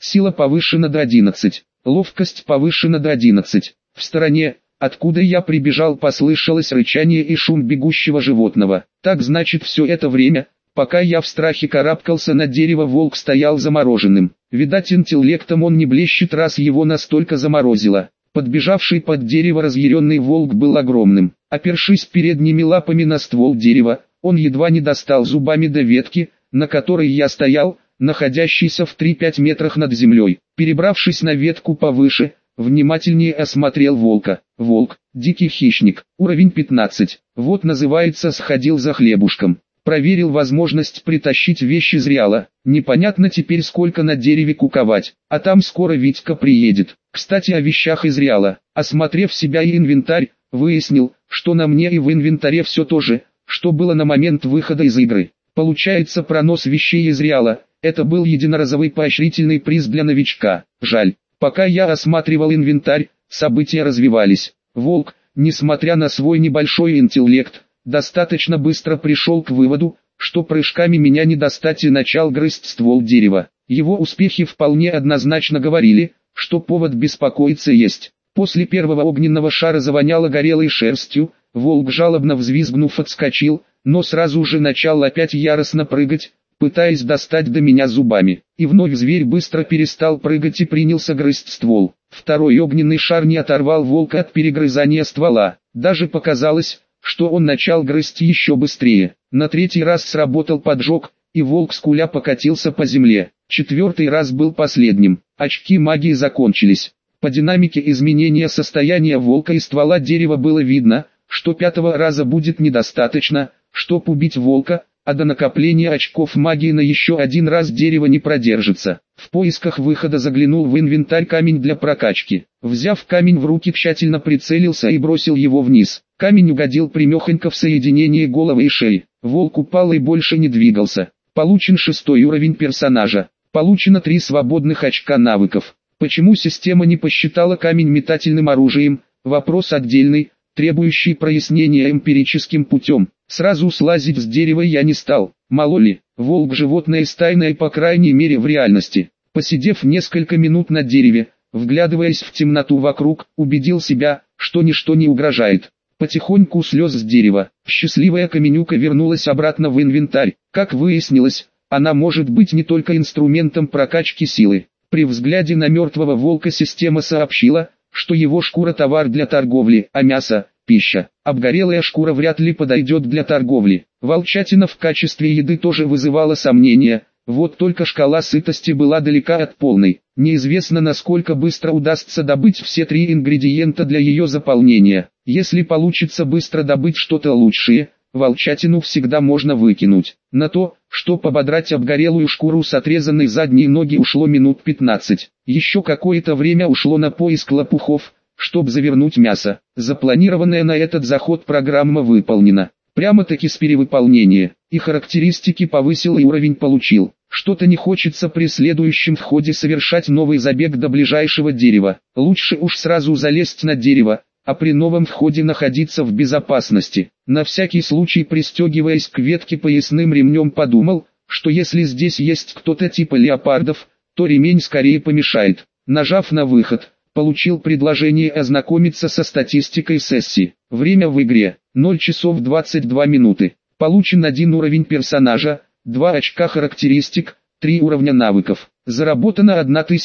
Сила повышена до 11. Ловкость повышена до 11. В стороне, откуда я прибежал, послышалось рычание и шум бегущего животного. Так значит, все это время, пока я в страхе карабкался на дерево, волк стоял замороженным. Видать, интеллектом он не блещет, раз его настолько заморозило. Подбежавший под дерево разъяренный волк был огромным. Опершись передними лапами на ствол дерева, он едва не достал зубами до ветки, на которой я стоял, находящийся в 3-5 метрах над землей. Перебравшись на ветку повыше, внимательнее осмотрел волка. Волк, дикий хищник, уровень 15. Вот называется сходил за хлебушком. Проверил возможность притащить вещи зряло. Непонятно теперь сколько на дереве куковать, а там скоро Витька приедет. Кстати, о вещах изряло. Осмотрев себя и инвентарь, выяснил, что на мне и в инвентаре все то же, что было на момент выхода из игры. Получается, пронос вещей изряло. Это был единоразовый поощрительный приз для новичка. Жаль, пока я осматривал инвентарь, события развивались. Волк, несмотря на свой небольшой интеллект, достаточно быстро пришел к выводу, что прыжками меня не достать, и начал грызть ствол дерева. Его успехи вполне однозначно говорили, что повод беспокоиться есть. После первого огненного шара завоняло горелой шерстью, волк, жалобно взвизгнув, отскочил, но сразу же начал опять яростно прыгать, пытаясь достать до меня зубами. И вновь зверь быстро перестал прыгать и принялся грызть ствол. Второй огненный шар не оторвал волка от перегрызания ствола. Даже показалось, что он начал грызть еще быстрее. На третий раз сработал поджог, и волк скуля покатился по земле. Четвертый раз был последним. Очки магии закончились. По динамике изменения состояния волка и ствола дерева было видно, что пятого раза будет недостаточно, чтоб убить волка, а до накопления очков магии на еще один раз дерево не продержится. В поисках выхода заглянул в инвентарь камень для прокачки. Взяв камень в руки, тщательно прицелился и бросил его вниз. Камень угодил примехонько в соединение головы и шеи. Волк упал и больше не двигался. Получен 6-й уровень персонажа. Получено 3 свободных очка навыков. Почему система не посчитала камень метательным оружием? Вопрос отдельный, требующий прояснения эмпирическим путем. Сразу слазить с дерева я не стал. Мало ли, волк животное стайное, по крайней мере в реальности. Посидев несколько минут на дереве, вглядываясь в темноту вокруг, убедил себя, что ничто не угрожает. Потихоньку слез с дерева. Счастливая каменюка вернулась обратно в инвентарь. Как выяснилось, она может быть не только инструментом прокачки силы. При взгляде на мертвого волка система сообщила, что его шкура товар для торговли, а мясо – пища. Обгорелая шкура вряд ли подойдет для торговли. Волчатина в качестве еды тоже вызывала сомнения, вот только шкала сытости была далека от полной. Неизвестно, насколько быстро удастся добыть все 3 ингредиента для ее заполнения. Если получится быстро добыть что-то лучшее, волчатину всегда можно выкинуть. На то, чтобы ободрать обгорелую шкуру с отрезанной задней ноги, ушло минут 15. Еще какое-то время ушло на поиск лопухов, чтобы завернуть мясо. Запланированная на этот заход программа выполнена. Прямо-таки с перевыполнения. И характеристики повысил, и уровень получил. Что-то не хочется при следующем входе совершать новый забег до ближайшего дерева. Лучше уж сразу залезть на дерево, а при новом входе находиться в безопасности. На всякий случай, пристегиваясь к ветке поясным ремнем, подумал, что если здесь есть кто-то типа леопардов, то ремень скорее помешает. Нажав на выход, получил предложение ознакомиться со статистикой сессии. Время в игре 0 часов 22 минуты. Получен 1 уровень персонажа, 2 очка характеристик, 3 уровня навыков. Заработано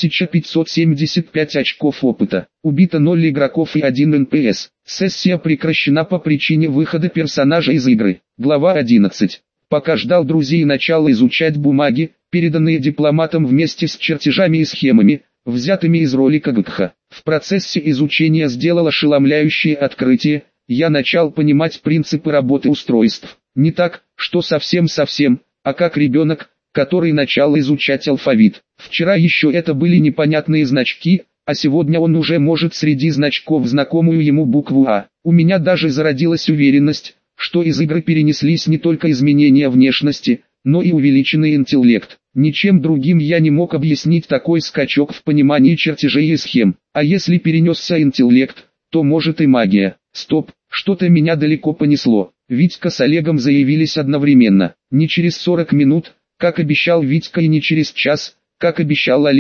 1575 очков опыта. Убито 0 игроков и 1 НПС. Сессия прекращена по причине выхода персонажа из игры. Глава 11. Пока ждал друзей начала изучать бумаги, переданные дипломатом вместе с чертежами и схемами, взятыми из ролика ГКХ. В процессе изучения сделал ошеломляющее открытие. Я начал понимать принципы работы устройств. Не так, что совсем-совсем, а как ребенок, который начал изучать алфавит. Вчера еще это были непонятные значки, а сегодня он уже может среди значков знакомую ему букву А. У меня даже зародилась уверенность, что из игры перенеслись не только изменения внешности, но и увеличенный интеллект. Ничем другим я не мог объяснить такой скачок в понимании чертежей и схем. А если перенесся интеллект, то может и магия. Стоп, что-то меня далеко понесло. Витька с Олегом заявились одновременно. Не через 40 минут, как обещал Витька, и не через час, как обещал Олег,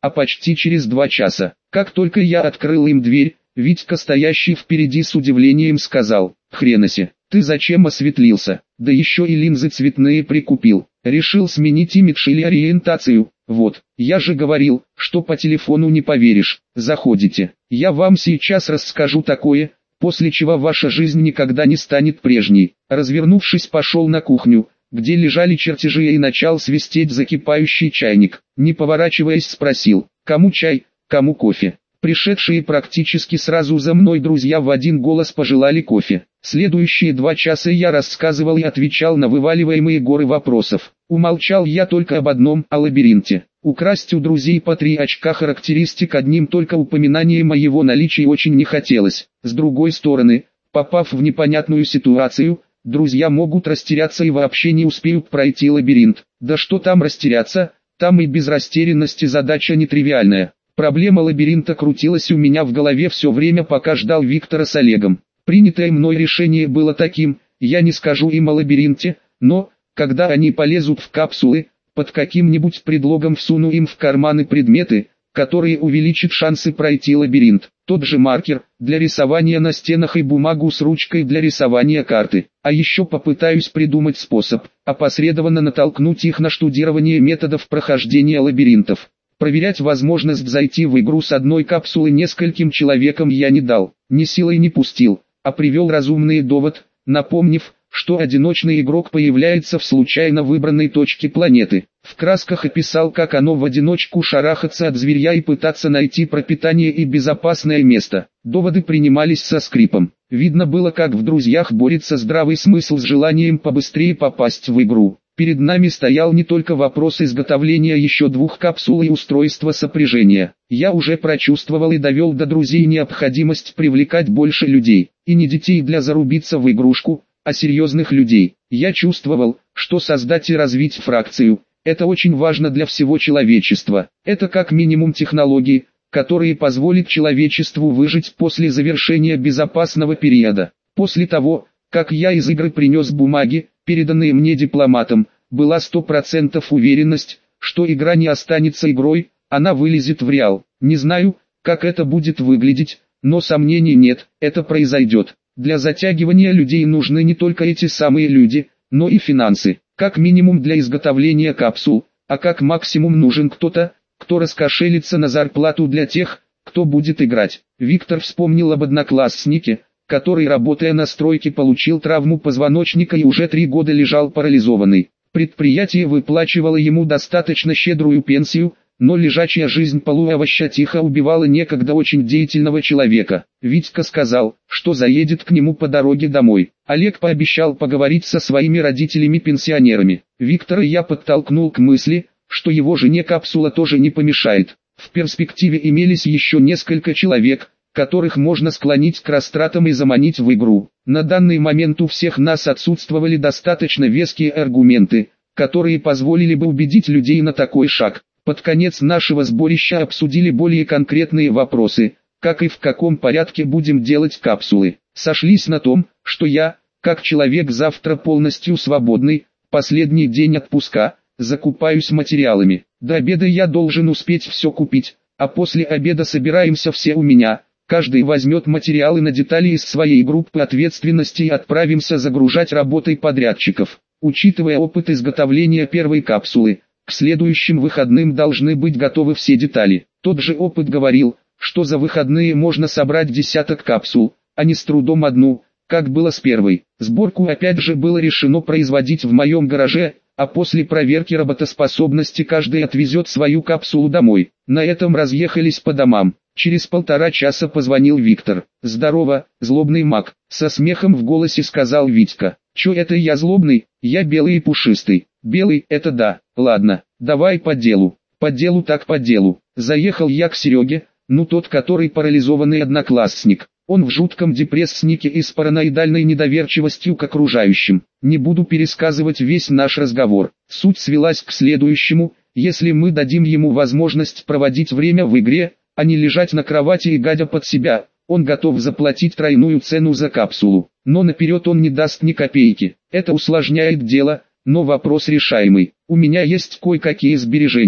а почти через 2 часа. Как только я открыл им дверь, Витька, стоящий впереди, с удивлением сказал: «Хренасе, ты зачем осветлился? Да еще и линзы цветные прикупил. Решил сменить имидж или ориентацию? Вот, я же говорил, что по телефону не поверишь. Заходите, я вам сейчас расскажу такое, после чего ваша жизнь никогда не станет прежней». Развернувшись, пошел на кухню, где лежали чертежи, и начал свистеть закипающий чайник. Не поворачиваясь, спросил: «Кому чай, кому кофе?» Пришедшие практически сразу за мной друзья в один голос пожелали кофе. Следующие 2 часа я рассказывал и отвечал на вываливаемые горы вопросов. Умолчал я только об одном, о лабиринте. Украсть у друзей по 3 очка характеристик одним только упоминанием о его наличии очень не хотелось. С другой стороны, попав в непонятную ситуацию, друзья могут растеряться и вообще не успеют пройти лабиринт. Да что там растеряться, там и без растерянности задача нетривиальная. Проблема лабиринта крутилась у меня в голове все время, пока ждал Виктора с Олегом. Принятое мной решение было таким: я не скажу им о лабиринте, но, когда они полезут в капсулы, под каким-нибудь предлогом всуну им в карманы предметы, которые увеличат шансы пройти лабиринт. Тот же маркер для рисования на стенах и бумагу с ручкой для рисования карты. А еще попытаюсь придумать способ опосредованно натолкнуть их на штудирование методов прохождения лабиринтов. Проверять возможность зайти в игру с одной капсулы нескольким человекам я не дал, ни силой не пустил, а привел разумный довод, напомнив, что одиночный игрок появляется в случайно выбранной точке планеты. В красках описал, как оно в одиночку шарахаться от зверья и пытаться найти пропитание и безопасное место. Доводы принимались со скрипом. Видно было, как в друзьях борется здравый смысл с желанием побыстрее попасть в игру. Перед нами стоял не только вопрос изготовления еще 2 капсул и устройства сопряжения. Я уже прочувствовал и довел до друзей необходимость привлекать больше людей. И не детей для зарубиться в игрушку, а серьезных людей. Я чувствовал, что создать и развить фракцию – это очень важно для всего человечества. Это как минимум технологии, которые позволят человечеству выжить после завершения безопасного периода. После того, как я из игры принес бумаги, переданные мне дипломатом, была 100% уверенность, что игра не останется игрой, она вылезет в реал. Не знаю, как это будет выглядеть, но сомнений нет, это произойдет. Для затягивания людей нужны не только эти самые люди, но и финансы. Как минимум для изготовления капсул, а как максимум нужен кто-то, кто раскошелится на зарплату для тех, кто будет играть. Виктор вспомнил об однокласснике, который, работая на стройке, получил травму позвоночника и уже 3 года лежал парализованный. Предприятие выплачивало ему достаточно щедрую пенсию, но лежачая жизнь полуовощатиха убивала некогда очень деятельного человека. Витька сказал, что заедет к нему по дороге домой. Олег пообещал поговорить со своими родителями-пенсионерами. Виктора я подтолкнул к мысли, что его жене капсула тоже не помешает. В перспективе имелись еще несколько человек, которых можно склонить к растратам и заманить в игру. На данный момент у всех нас отсутствовали достаточно веские аргументы, которые позволили бы убедить людей на такой шаг. Под конец нашего сборища обсудили более конкретные вопросы, как и в каком порядке будем делать капсулы. Сошлись на том, что я, как человек завтра полностью свободный, последний день отпуска, закупаюсь материалами. До обеда я должен успеть все купить, а после обеда собираемся все у меня. Каждый возьмет материалы на детали из своей группы ответственности и отправимся загружать работой подрядчиков. Учитывая опыт изготовления первой капсулы, к следующим выходным должны быть готовы все детали. Тот же опыт говорил, что за выходные можно собрать десяток капсул, а не с трудом одну, как было с первой. Сборку опять же было решено производить в моем гараже, а после проверки работоспособности каждый отвезет свою капсулу домой. На этом разъехались по домам. Через 1,5 часа позвонил Виктор. «Здорово, злобный маг», — со смехом в голосе сказал Витька. «Чё это я злобный? Я белый и пушистый». «Белый, это да. Ладно, давай по делу». «По делу так по делу». Заехал я к Сереге, тот, который парализованный одноклассник. Он в жутком депресснике и с параноидальной недоверчивостью к окружающим. Не буду пересказывать весь наш разговор. Суть свелась к следующему: если мы дадим ему возможность проводить время в игре, а не лежать на кровати и гадя под себя, он готов заплатить тройную цену за капсулу. Но наперед он не даст ни копейки. Это усложняет дело, но вопрос решаемый. У меня есть кое-какие сбережения.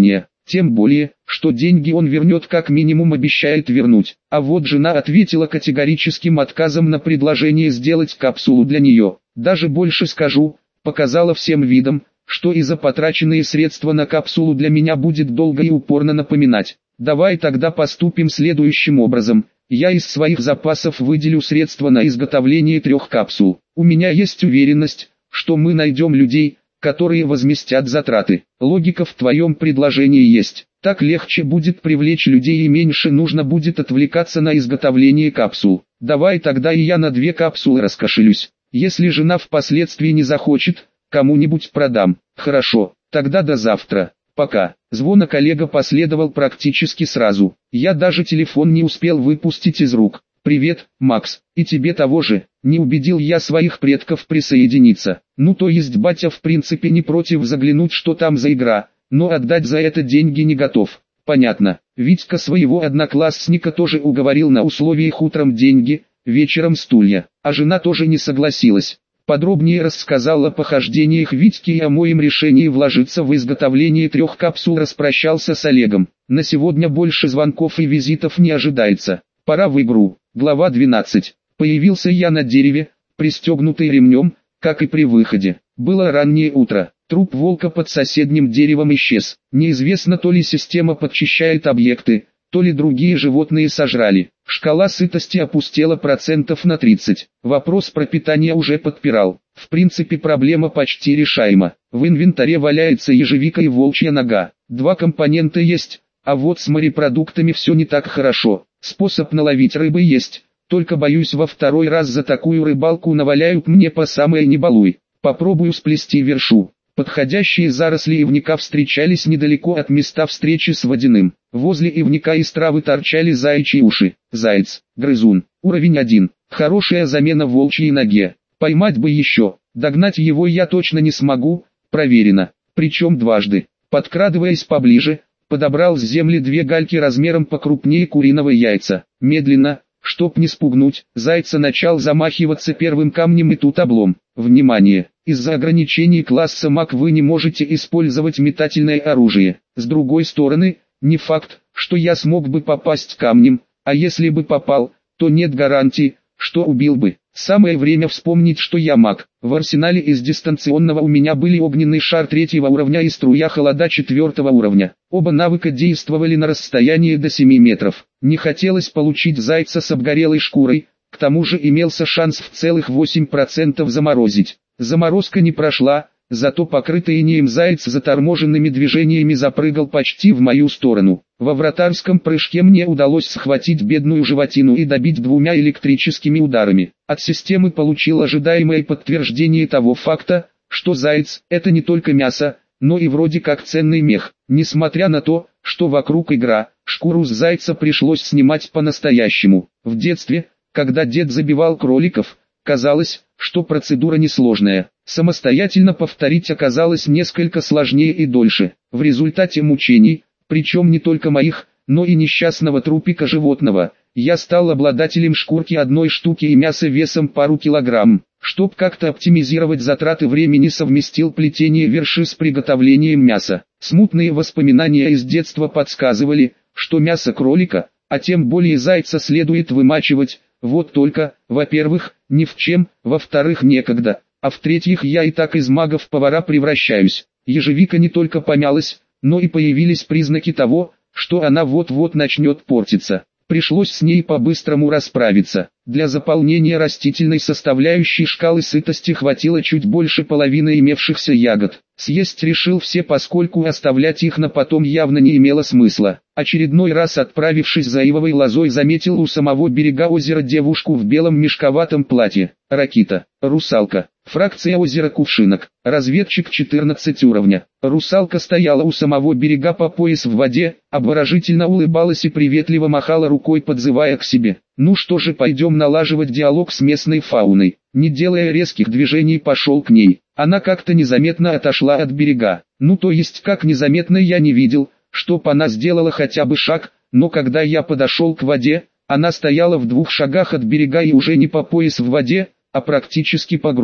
Тем более, что деньги он вернет, как минимум обещает вернуть. А вот жена ответила категорическим отказом на предложение сделать капсулу для нее. Даже больше скажу, показала всем видом, что и за потраченные средства на капсулу для меня будет долго и упорно напоминать. Давай тогда поступим следующим образом. Я из своих запасов выделю средства на изготовление 3 капсул. У меня есть уверенность, что мы найдем людей, которые возместят затраты. Логика в твоем предложении есть. Так легче будет привлечь людей и меньше нужно будет отвлекаться на изготовление капсул. Давай тогда и я на 2 капсулы раскошелюсь. Если жена впоследствии не захочет, кому-нибудь продам. Хорошо, тогда до завтра. Пока. Звонок Олега последовал практически сразу. Я даже телефон не успел выпустить из рук. «Привет, Макс, и тебе того же». Не убедил я своих предков присоединиться. Ну то есть батя в принципе не против заглянуть, что там за игра, но отдать за это деньги не готов. Понятно. Витька своего одноклассника тоже уговорил на условиях утром деньги, вечером стулья. А жена тоже не согласилась. Подробнее рассказал о похождениях Витьки и о моем решении вложиться в изготовление 3 капсул. Распрощался с Олегом. На сегодня больше звонков и визитов не ожидается. Пора в игру. Глава 12. Появился я на дереве, пристегнутый ремнем, как и при выходе. Было раннее утро. Труп волка под соседним деревом исчез. Неизвестно, то ли система подчищает объекты, то ли другие животные сожрали. Шкала сытости опустела процентов на 30. Вопрос пропитания уже подпирал. В принципе проблема почти решаема. В инвентаре валяется ежевика и волчья нога. 2 компонента есть, а вот с морепродуктами все не так хорошо. Способ наловить рыбы есть, только боюсь во второй раз за такую рыбалку наваляют мне по самое не балуй. Попробую сплести вершу. Подходящие заросли ивника встречались недалеко от места встречи с водяным. Возле ивника из травы торчали заячьи уши. Заяц, грызун, уровень 1. Хорошая замена волчьей ноге. Поймать бы еще. Догнать его я точно не смогу, проверено. Причем дважды. Подкрадываясь поближе, подобрал с земли 2 гальки размером покрупнее куриного яйца. Медленно, чтоб не спугнуть, зайца начал замахиваться первым камнем, и тут облом. Внимание! Из-за ограничений класса маг вы не можете использовать метательное оружие. С другой стороны, не факт, что я смог бы попасть камнем, а если бы попал, то нет гарантии, что убил бы. Самое время вспомнить, что я маг. В арсенале из дистанционного у меня были огненный шар 3 уровня и струя холода 4 уровня. Оба навыка действовали на расстоянии до 7 метров. Не хотелось получить зайца с обгорелой шкурой, к тому же имелся шанс в целых 8% заморозить. Заморозка не прошла, зато покрытый инеем заяц заторможенными движениями запрыгал почти в мою сторону. Во вратарском прыжке мне удалось схватить бедную животину и добить 2 электрическими ударами. От системы получил ожидаемое подтверждение того факта, что заяц – это не только мясо, но и вроде как ценный мех. Несмотря на то, что вокруг игра, шкуру с зайца пришлось снимать по-настоящему. В детстве, когда дед забивал кроликов, казалось, что процедура несложная. Самостоятельно повторить оказалось несколько сложнее и дольше. В результате мучений, причем не только моих, но и несчастного трупика животного, я стал обладателем шкурки 1 штуки и мяса весом пару килограмм. Чтоб как-то оптимизировать затраты времени, совместил плетение верши с приготовлением мяса. Смутные воспоминания из детства подсказывали, что мясо кролика, а тем более зайца, следует вымачивать. Вот только, во-первых, ни в чем, во-вторых, некогда, а в-третьих, я и так из мага в повара превращаюсь. Ежевика не только помялась, но и появились признаки того, что она вот-вот начнет портиться. Пришлось с ней по-быстрому расправиться. Для заполнения растительной составляющей шкалы сытости хватило чуть больше половины имевшихся ягод. Съесть решил все, поскольку оставлять их на потом явно не имело смысла. Очередной раз, отправившись за ивовой лозой, заметил у самого берега озера девушку в белом мешковатом платье. Ракита, русалка, фракция озера Кувшинок, разведчик 14 уровня. Русалка стояла у самого берега по пояс в воде, обворожительно улыбалась и приветливо махала рукой, подзывая к себе. Ну что же, пойдем налаживать диалог с местной фауной. Не делая резких движений, пошел к ней. Она как-то незаметно отошла от берега. Ну то есть как незаметно, я не видел, чтоб она сделала хотя бы шаг, но когда я подошел к воде, она стояла в 2 шагах от берега и уже не по пояс в воде, а практически по грудь.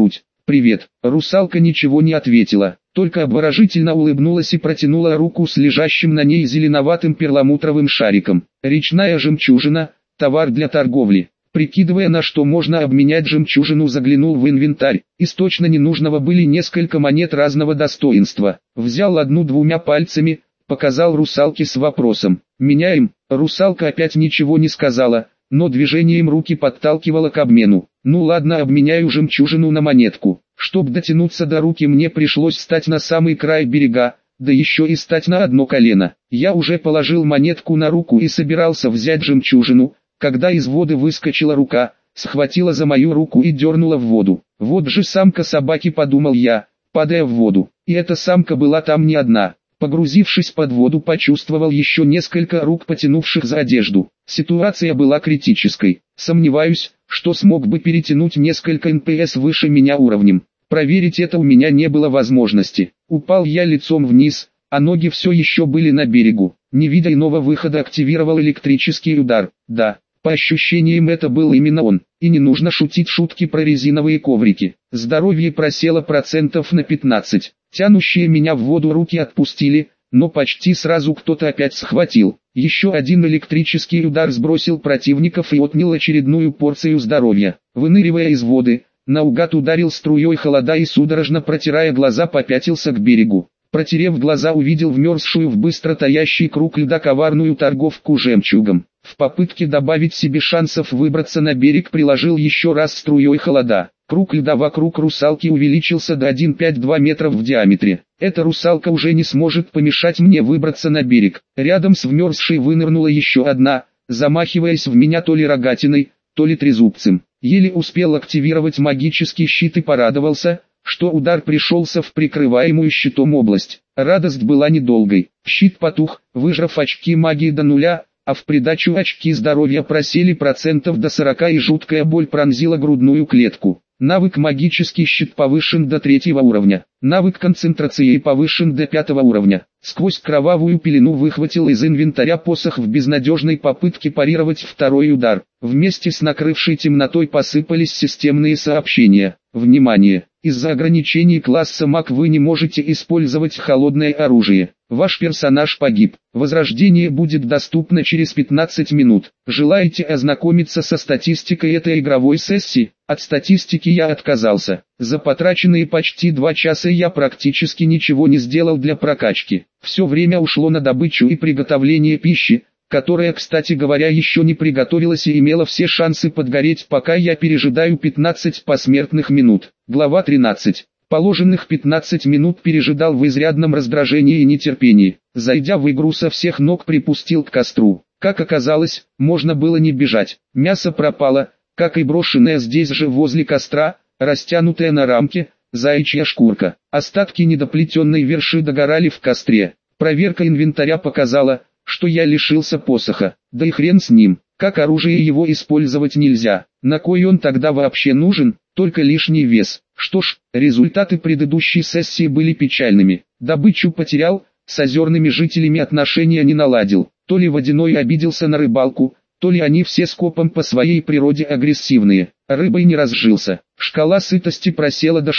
«Привет». Русалка ничего не ответила, только обворожительно улыбнулась и протянула руку с лежащим на ней зеленоватым перламутровым шариком. «Речная жемчужина, товар для торговли». Прикидывая, на что можно обменять жемчужину, заглянул в инвентарь. Из точно ненужного были несколько монет разного достоинства. Взял одну двумя пальцами, показал русалке с вопросом: «Меняем?» Русалка опять ничего не сказала, но движением руки подталкивала к обмену. «Ну ладно, обменяю жемчужину на монетку». Чтоб дотянуться до руки, мне пришлось встать на самый край берега, да еще и стать на одно колено. Я уже положил монетку на руку и собирался взять жемчужину, когда из воды выскочила рука, схватила за мою руку и дернула в воду. Вот же самка собаки, подумал я, падая в воду. И эта самка была там не одна. Погрузившись под воду, почувствовал еще несколько рук, потянувших за одежду. Ситуация была критической. Сомневаюсь, что смог бы перетянуть несколько НПС выше меня уровнем. Проверить это у меня не было возможности. Упал я лицом вниз, а ноги все еще были на берегу. Не видя иного выхода, активировал электрический удар. Да, по ощущениям это был именно он. И не нужно шутить шутки про резиновые коврики. Здоровье просело процентов на 15. Тянущие меня в воду руки отпустили, но почти сразу кто-то опять схватил. Еще один электрический удар сбросил противников и отнял очередную порцию здоровья. Выныривая из воды, наугад ударил струей холода и, судорожно протирая глаза, попятился к берегу. Протерев глаза, увидел вмерзшую в быстро таящий круг льда коварную торговку жемчугом. В попытке добавить себе шансов выбраться на берег, приложил еще раз струей холода. Круг льда вокруг русалки увеличился до 1,5-2 метров в диаметре. Эта русалка уже не сможет помешать мне выбраться на берег. Рядом с вмерзшей вынырнула еще одна, замахиваясь в меня то ли рогатиной, то ли трезубцем. Еле успел активировать магический щит и порадовался, что удар пришелся в прикрываемую щитом область. Радость была недолгой. Щит потух, выжрав очки магии до нуля, а в придачу очки здоровья просели процентов до 40, и жуткая боль пронзила грудную клетку. Навык магический щит повышен до 3 уровня. Навык концентрации повышен до 5 уровня. Сквозь кровавую пелену выхватил из инвентаря посох в безнадежной попытке парировать второй удар. Вместе с накрывшей темнотой посыпались системные сообщения. Внимание! Из-за ограничений класса маг вы не можете использовать холодное оружие. Ваш персонаж погиб. Возрождение будет доступно через 15 минут. Желаете ознакомиться со статистикой этой игровой сессии? От статистики я отказался. За потраченные почти 2 часа я практически ничего не сделал для прокачки. Все время ушло на добычу и приготовление пищи, которая, кстати говоря, еще не приготовилась и имела все шансы подгореть, пока я пережидаю 15 посмертных минут. Глава 13. Положенных 15 минут пережидал в изрядном раздражении и нетерпении. Зайдя в игру, со всех ног припустил к костру. Как оказалось, можно было не бежать. Мясо пропало, как и брошенная здесь же возле костра, растянутая на рамке, заячья шкурка. Остатки недоплетенной верши догорали в костре. Проверка инвентаря показала, что я лишился посоха. Да и хрен с ним, как оружие его использовать нельзя. На кой он тогда вообще нужен? Только лишний вес. Что ж, результаты предыдущей сессии были печальными. Добычу потерял, с озерными жителями отношения не наладил. То ли Водяной обиделся на рыбалку, то ли они все скопом по своей природе агрессивные. Рыбой не разжился. Шкала сытости просела до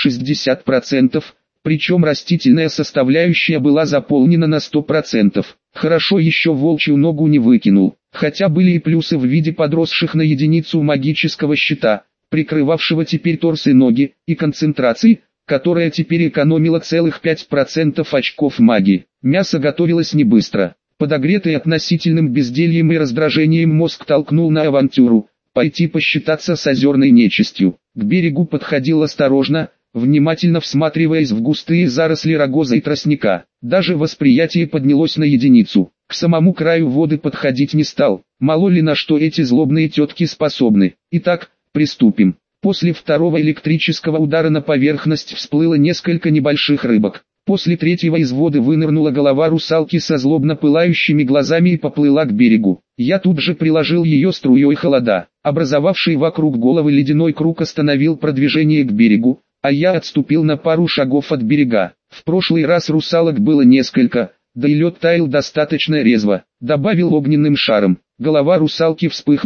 60%, причем растительная составляющая была заполнена на 100%. Хорошо еще волчью ногу не выкинул, хотя были и плюсы в виде подросших на единицу магического щита, прикрывавшего теперь торс и ноги, и концентрации, которая теперь экономила целых 5% очков магии. Мясо готовилось не быстро. Подогретый относительным бездельем и раздражением мозг толкнул на авантюру, пойти посчитаться с озерной нечистью. К берегу подходил осторожно, внимательно всматриваясь в густые заросли рогоза и тростника. Даже восприятие поднялось на единицу. К самому краю воды подходить не стал. Мало ли на что эти злобные тетки способны. Итак, приступим. После второго электрического удара на поверхность всплыло несколько небольших рыбок. После третьего из воды вынырнула голова русалки со злобно пылающими глазами и поплыла к берегу. Я тут же приложил ее струей холода. Образовавший вокруг головы ледяной круг остановил продвижение к берегу, а я отступил на пару шагов от берега. В прошлый раз русалок было несколько, да и лед таял достаточно резво. Добавил огненным шаром. Голова русалки вспыхнула,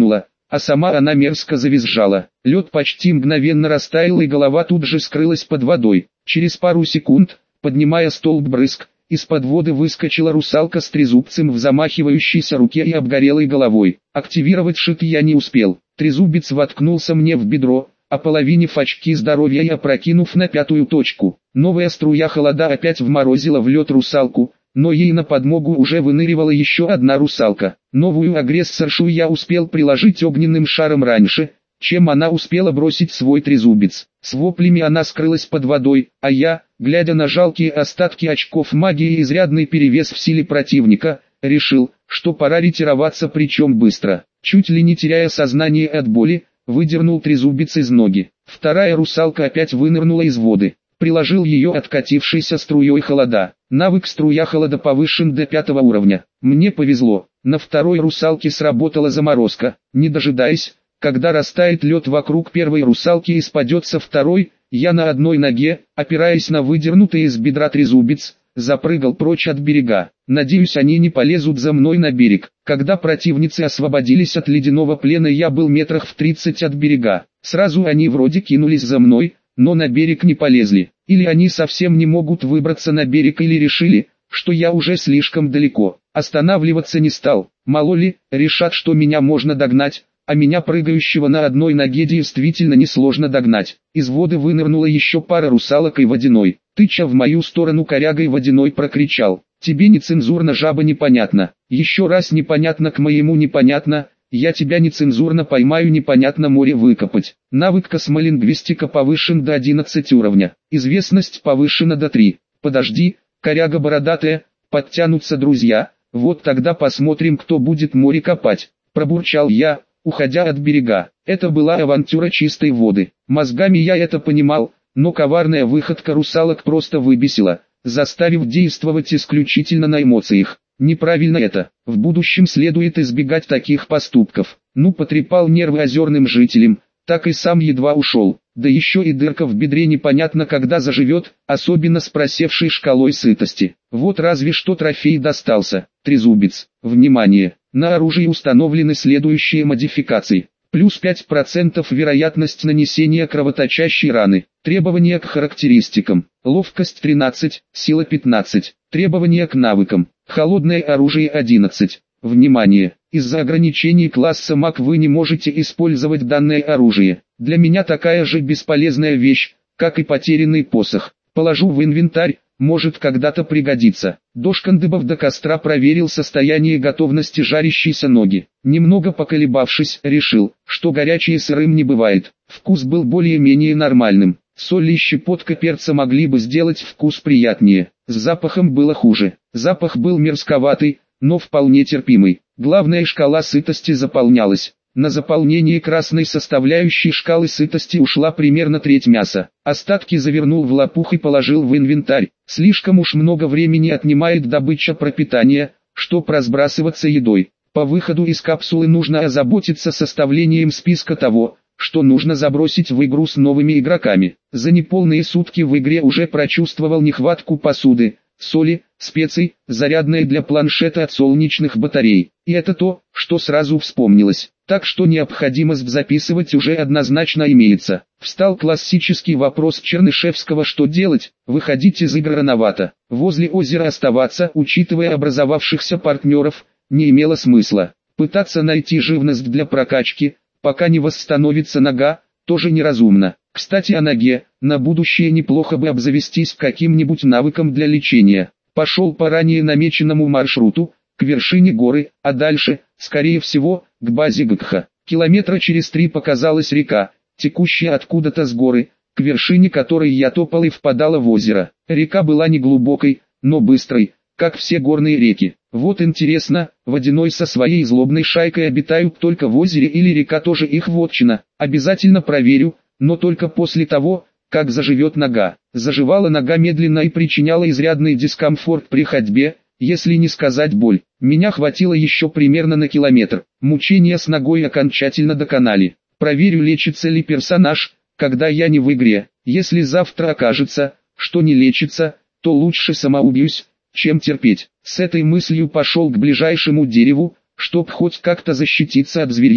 а сама она мерзко завизжала. Лед почти мгновенно растаял и голова тут же скрылась под водой. Через пару секунд, поднимая столб брызг, из-под воды выскочила русалка с трезубцем в замахивающейся руке и обгорелой головой. Активировать шик я не успел. Трезубец воткнулся мне в бедро, ополовинив очки здоровья и опрокинув на пятую точку. Новая струя холода опять вморозила в лед русалку, но ей на подмогу уже выныривала еще одна русалка. Новую агрессоршу я успел приложить огненным шаром раньше, чем она успела бросить свой трезубец. С воплями она скрылась под водой, а я, глядя на жалкие остатки очков магии и изрядный перевес в силе противника, решил, что пора ретироваться, причем быстро. Чуть ли не теряя сознание от боли, выдернул трезубец из ноги. Вторая русалка опять вынырнула из воды. Приложил ее откатившейся струей холода. Навык струя холода повышен до 5 уровня. Мне повезло. На второй русалке сработала заморозка. Не дожидаясь, когда растает лед вокруг первой русалки и спадет со второй, я на одной ноге, опираясь на выдернутый из бедра трезубец, запрыгал прочь от берега. Надеюсь, они не полезут за мной на берег. Когда противницы освободились от ледяного плена, я был метрах в 30 от берега. Сразу они вроде кинулись за мной, но на берег не полезли. Или они совсем не могут выбраться на берег, или решили, что я уже слишком далеко. Останавливаться не стал. Мало ли, решат, что меня можно догнать, а меня, прыгающего на одной ноге, действительно несложно догнать. Из воды вынырнула еще пара русалок и водяной. Тыча в мою сторону корягой водяной прокричал: «Тебе нецензурно, жаба, непонятно». «Еще раз непонятно к моему непонятно, я тебя нецензурно поймаю, непонятно море выкопать». Навык космолингвистика повышен до 11 уровня. Известность повышена до 3. Подожди, коряга бородатая, подтянутся друзья, вот тогда посмотрим, кто будет море копать. Пробурчал я, уходя от берега. Это была авантюра чистой воды. Мозгами я это понимал, но коварная выходка русалок просто выбесила, заставив действовать исключительно на эмоциях. Неправильно это. В будущем следует избегать таких поступков. Ну, потрепал нервы озерным жителям, так и сам едва ушел. Да еще и дырка в бедре непонятно когда заживет, особенно с просевшей шкалой сытости. Вот разве что трофей достался. Трезубец. Внимание! На оружии установлены следующие модификации. Плюс 5% вероятность нанесения кровоточащей раны. Требования к характеристикам. Ловкость 13, сила 15. Требования к навыкам. Холодное оружие 11. Внимание! Из-за ограничений класса маг вы не можете использовать данное оружие. Для меня такая же бесполезная вещь, как и потерянный посох. Положу в инвентарь, может когда-то пригодится. Дошкандыбов до костра проверил состояние готовности жарящейся ноги. Немного поколебавшись, решил, что горячее сырым не бывает. Вкус был более-менее нормальным. Соль и щепотка перца могли бы сделать вкус приятнее. С запахом было хуже. Запах был мерзковатый, но вполне терпимый. Главная шкала сытости заполнялась. На заполнение красной составляющей шкалы сытости ушла примерно треть мяса. Остатки завернул в лопух и положил в инвентарь. Слишком уж много времени отнимает добыча пропитания, чтоб разбрасываться едой. По выходу из капсулы нужно озаботиться составлением списка того, что нужно забросить в игру с новыми игроками. За неполные сутки в игре уже прочувствовал нехватку посуды, соли, специй, зарядной для планшета от солнечных батарей. И это то, что сразу вспомнилось. Так что необходимость записывать уже однозначно имеется. Встал классический вопрос Чернышевского: что делать, выходить из игры рановато. Возле озера оставаться, учитывая образовавшихся партнеров, не имело смысла. Пытаться найти живность для прокачки, пока не восстановится нога, тоже неразумно. Кстати, о ноге, на будущее неплохо бы обзавестись каким-нибудь навыком для лечения. Пошел по ранее намеченному маршруту, к вершине горы, а дальше, скорее всего, к базе ГКХ. Километра через 3 показалась река, текущая откуда-то с горы, к вершине которой я топал и впадала в озеро. Река была не глубокой, но быстрой, как все горные реки. Вот интересно, водяной со своей злобной шайкой обитают только в озере или река тоже их вотчина? Обязательно проверю, но только после того, как заживет нога. Заживала нога медленно и причиняла изрядный дискомфорт при ходьбе, если не сказать боль. Меня хватило еще примерно на километр. Мучения с ногой окончательно доконали. Проверю, лечится ли персонаж, когда я не в игре. Если завтра окажется, что не лечится, то лучше самоубьюсь, чем терпеть. С этой мыслью пошел к ближайшему дереву, чтоб хоть как-то защититься от зверья.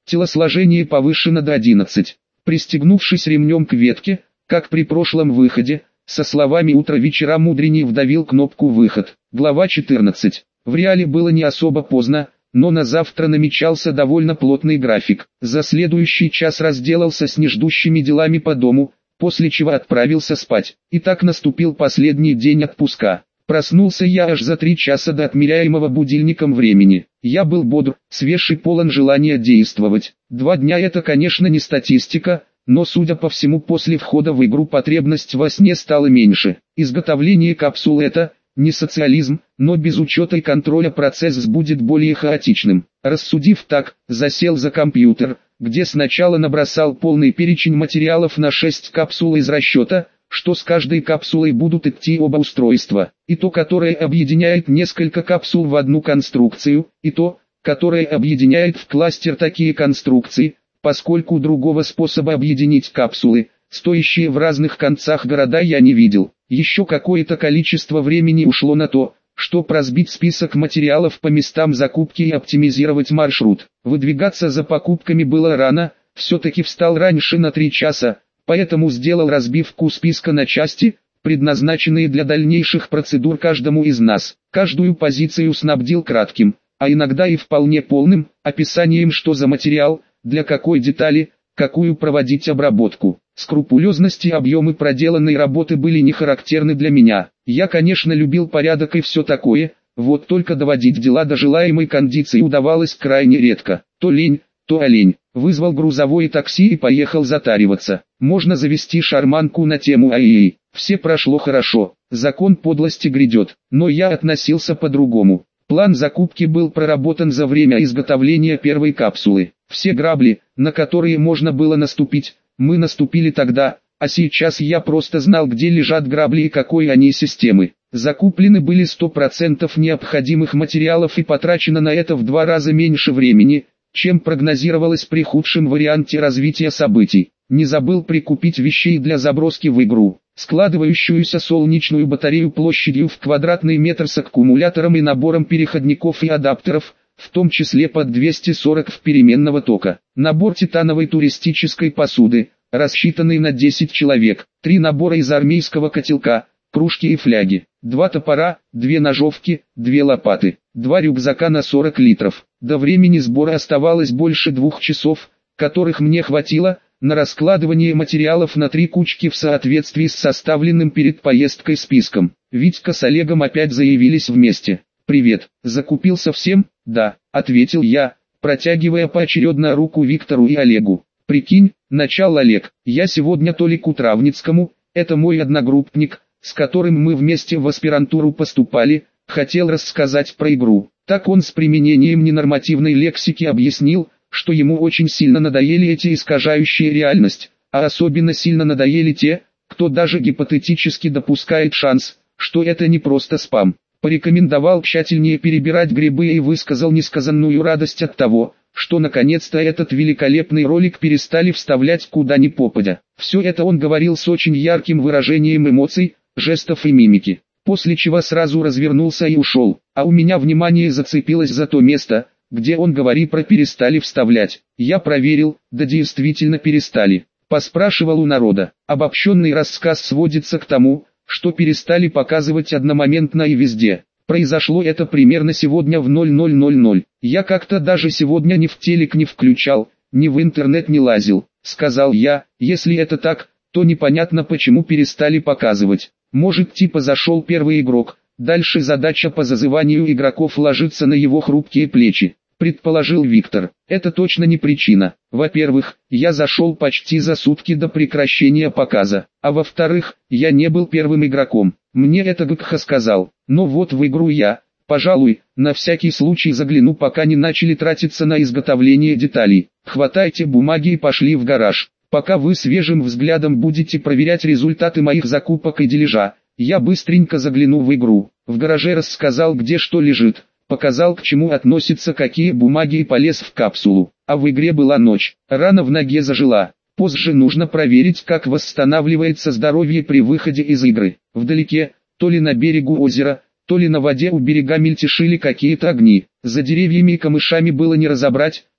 Телосложение повышено до 11. Пристегнувшись ремнем к ветке, как при прошлом выходе, со словами «утро вечера мудреней» вдавил кнопку «выход». Глава 14. В реале было не особо поздно, но на завтра намечался довольно плотный график. За следующий час разделался с неждущими делами по дому, после чего отправился спать. И так наступил последний день отпуска. Проснулся я аж за 3 часа до отмеряемого будильником времени. Я был бодр, свеж и полон желания действовать. 2 дня это, конечно, не статистика, но, судя по всему, после входа в игру потребность во сне стала меньше. Изготовление капсул — это не социализм, но без учета и контроля процесс будет более хаотичным. Рассудив так, засел за компьютер, где сначала набросал полный перечень материалов на 6 капсул из расчета, что с каждой капсулой будут идти оба устройства, и то, которое объединяет несколько капсул в одну конструкцию, и то, которое объединяет в кластер такие конструкции, поскольку другого способа объединить капсулы, стоящие в разных концах города, я не видел. Еще какое-то количество времени ушло на то, чтобы разбить список материалов по местам закупки и оптимизировать маршрут. Выдвигаться за покупками было рано, все-таки встал раньше на 3 часа, поэтому сделал разбивку списка на части, предназначенные для дальнейших процедур каждому из нас. Каждую позицию снабдил кратким, а иногда и вполне полным, описанием, что за материал, для какой детали, какую проводить обработку. Скрупулезность и объемы проделанной работы были не характерны для меня. Я, конечно, любил порядок и все такое, вот только доводить дела до желаемой кондиции удавалось крайне редко. То лень, то олень. Вызвал грузовое такси и поехал затариваться. Можно завести шарманку на тему «Ай-яй». Все прошло хорошо, закон подлости грядет, но я относился по-другому. План закупки был проработан за время изготовления первой капсулы. Все грабли, на которые можно было наступить, мы наступили тогда, а сейчас я просто знал, где лежат грабли и какой они системы. Закуплены были 100% необходимых материалов и потрачено на это в 2 раза меньше времени, чем прогнозировалось при худшем варианте развития событий. Не забыл прикупить вещей для заброски в игру. Складывающуюся солнечную батарею площадью в квадратный метр с аккумулятором и набором переходников и адаптеров, в том числе под 240 в переменного тока. Набор титановой туристической посуды, рассчитанный на 10 человек. 3 набора из армейского котелка, кружки и фляги. 2 топора, 2 ножовки, 2 лопаты. 2 рюкзака на 40 литров. До времени сбора оставалось больше 2 часов, которых мне хватило на раскладывание материалов на 3 кучки в соответствии с составленным перед поездкой списком. Витька с Олегом опять заявились вместе. «Привет, закупился всем?» «Да», — ответил я, протягивая поочередно руку Виктору и Олегу. «Прикинь, начал Олег, я сегодня Толику Травницкому, это мой одногруппник, с которым мы вместе в аспирантуру поступали, хотел рассказать про игру. Так он с применением ненормативной лексики объяснил, что ему очень сильно надоели эти искажающие реальность, а особенно сильно надоели те, кто даже гипотетически допускает шанс, что это не просто спам. Порекомендовал тщательнее перебирать грибы и высказал несказанную радость от того, что наконец-то этот великолепный ролик перестали вставлять куда ни попадя. Все это он говорил с очень ярким выражением эмоций, жестов и мимики, после чего сразу развернулся и ушел, а у меня внимание зацепилось за то место, где он говорит про перестали вставлять. Я проверил, да действительно перестали. Поспрашивал у народа. Обобщенный рассказ сводится к тому, что перестали показывать одномоментно и везде. Произошло это примерно сегодня в 00:00. Я как-то даже сегодня ни в телек не включал, ни в интернет не лазил. Сказал я, если это так, то непонятно почему перестали показывать. Может типа зашел первый игрок. Дальше задача по зазыванию игроков ложится на его хрупкие плечи, предположил Виктор. Это точно не причина. Во-первых, я зашел почти за сутки до прекращения показа, а во-вторых, я не был первым игроком. Мне это ГКХ сказал, но вот в игру я, пожалуй, на всякий случай загляну, пока не начали тратиться на изготовление деталей. Хватайте бумаги и пошли в гараж. Пока вы свежим взглядом будете проверять результаты моих закупок и дележа, я быстренько загляну в игру. В гараже рассказал, где что лежит, показал, к чему относятся какие бумаги и полез в капсулу. А в игре была ночь, рана в ноге зажила. Позже нужно проверить, как восстанавливается здоровье при выходе из игры. Вдалеке, то ли на берегу озера, то ли на воде у берега мельтешили какие-то огни. За деревьями и камышами было не разобрать,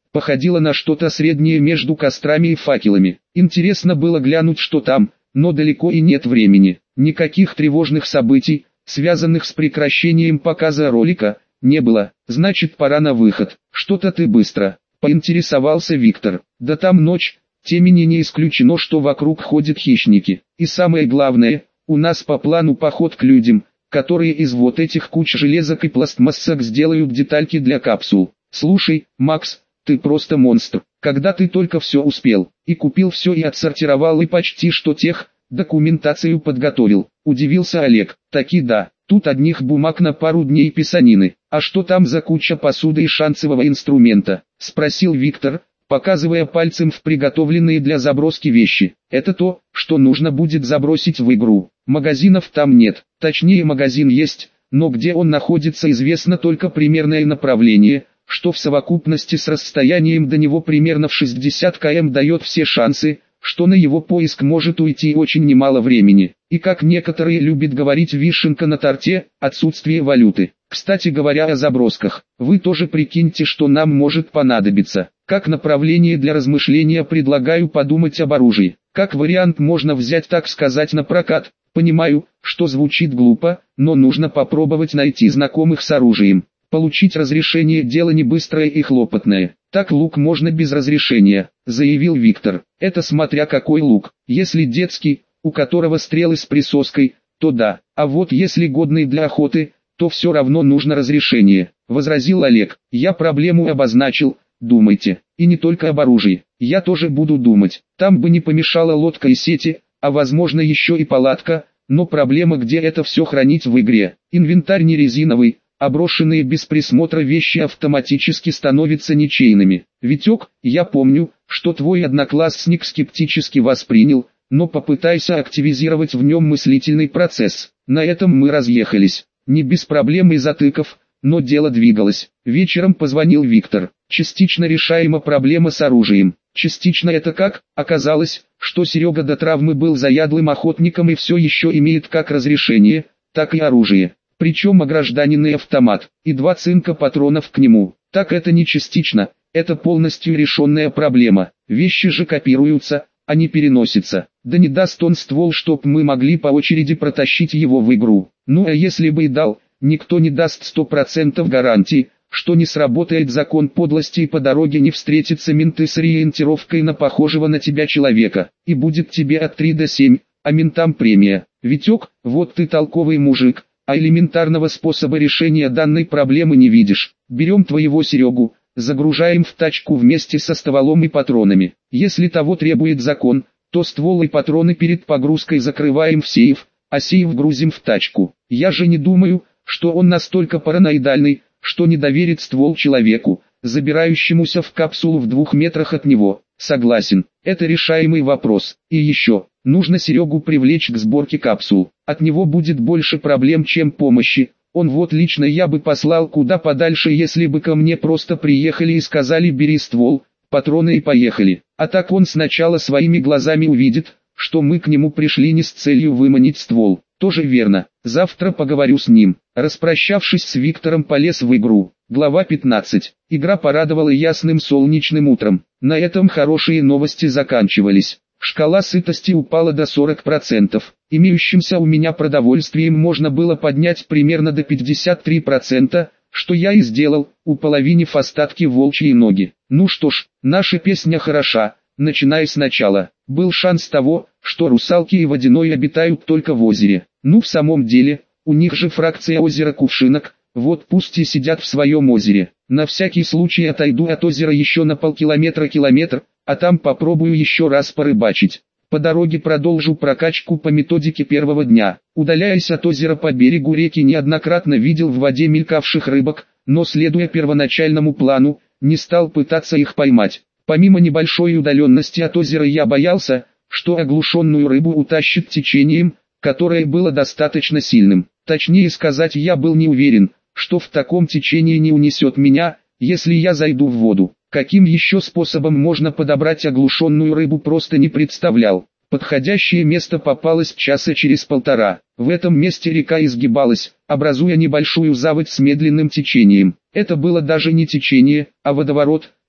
Походило на что-то среднее между кострами и факелами. Интересно было глянуть, что там, но далеко и нет времени. Никаких тревожных событий, связанных с прекращением показа ролика, не было. Значит, пора на выход. Что-то ты быстро, поинтересовался Виктор. Да там ночь, темени, не исключено, что вокруг ходят хищники. И самое главное, у нас по плану поход к людям, которые из вот этих куч железок и пластмассок сделают детальки для капсул. Слушай, Макс, ты просто монстр. Когда ты только все успел, и купил все, и отсортировал, и почти что документацию подготовил, удивился Олег. Таки да, тут одних бумаг на пару дней писанины. А что там за куча посуды и шансового инструмента? Спросил Виктор, показывая пальцем в приготовленные для заброски вещи. Это то, что нужно будет забросить в игру. Магазинов там нет, точнее магазин есть, но где он находится известно только примерное направление, что в совокупности с расстоянием до него примерно в 60 км дает все шансы, что на его поиск может уйти очень немало времени. И как некоторые любят говорить, вишенка на торте – отсутствие валюты. Кстати говоря о забросках, вы тоже прикиньте, что нам может понадобиться. Как направление для размышления предлагаю подумать об оружии. Как вариант можно взять, так сказать, на прокат. Понимаю, что звучит глупо, но нужно попробовать найти знакомых с оружием. Получить разрешение – дело не быстрое и хлопотное. Так лук можно без разрешения, заявил Виктор. Это смотря какой лук. Если детский, у которого стрелы с присоской, то да. А вот если годный для охоты, то все равно нужно разрешение, возразил Олег. Я проблему обозначил, думайте. И не только об оружии. Я тоже буду думать. Там бы не помешала лодка и сети, а возможно еще и палатка, но проблема, где это все хранить в игре. Инвентарь не резиновый, а брошенные без присмотра вещи автоматически становятся ничейными. Витек, я помню, что твой одноклассник скептически воспринял, но попытайся активизировать в нем мыслительный процесс. На этом мы разъехались. Не без проблем и затыков, но дело двигалось. Вечером позвонил Виктор. Частично решаема проблема с оружием. Частично это как? Оказалось, что Серега до травмы был заядлым охотником и все еще имеет как разрешение, так и оружие. Причем огражданенный автомат, и 2 цинка патронов к нему. Так это не частично, это полностью решенная проблема. Вещи же копируются, а не переносятся. Да не даст он ствол, чтоб мы могли по очереди протащить его в игру. Ну а если бы и дал, никто не даст 100% гарантии, что не сработает закон подлости и по дороге не встретятся менты с ориентировкой на похожего на тебя человека, и будет тебе от 3 до 7, а ментам премия. Витек, вот ты толковый мужик, а элементарного способа решения данной проблемы не видишь. Берем твоего Серегу, загружаем в тачку вместе со стволом и патронами. Если того требует закон, то ствол и патроны перед погрузкой закрываем в сейф, а сейф грузим в тачку. Я же не думаю, что он настолько параноидальный, что не доверит ствол человеку, забирающемуся в капсулу в 2 метрах от него. Согласен, это решаемый вопрос. И еще, нужно Серегу привлечь к сборке капсул. От него будет больше проблем, чем помощи. Он вот лично я бы послал куда подальше, если бы ко мне просто приехали и сказали: бери ствол, патроны и поехали. А так он сначала своими глазами увидит, что мы к нему пришли не с целью выманить ствол. Тоже верно. Завтра поговорю с ним. Распрощавшись с Виктором, полез в игру. Глава 15. Игра порадовала ясным солнечным утром. На этом хорошие новости заканчивались. Шкала сытости упала до 40%. Имеющимся у меня продовольствием можно было поднять примерно до 53%, что я и сделал, уполовинив остатки волчьей ноги. Ну что ж, наша песня хороша, начиная сначала. Был шанс того, что русалки и водяной обитают только в озере. Ну в самом деле, у них же фракция озера Кувшинок, вот пусть и сидят в своем озере. На всякий случай отойду от озера еще на полкилометра-километр, а там попробую еще раз порыбачить. По дороге продолжу прокачку по методике первого дня. Удаляясь от озера по берегу реки, неоднократно видел в воде мелькавших рыбок, но следуя первоначальному плану, не стал пытаться их поймать. Помимо небольшой удаленности от озера я боялся, что оглушенную рыбу утащит течением, которое было достаточно сильным. Точнее сказать, я был не уверен, что в таком течении не унесет меня, если я зайду в воду. Каким еще способом можно подобрать оглушенную рыбу, просто не представлял. Подходящее место попалось часа через полтора. В этом месте река изгибалась, образуя небольшую заводь с медленным течением. Это было даже не течение, а водоворот,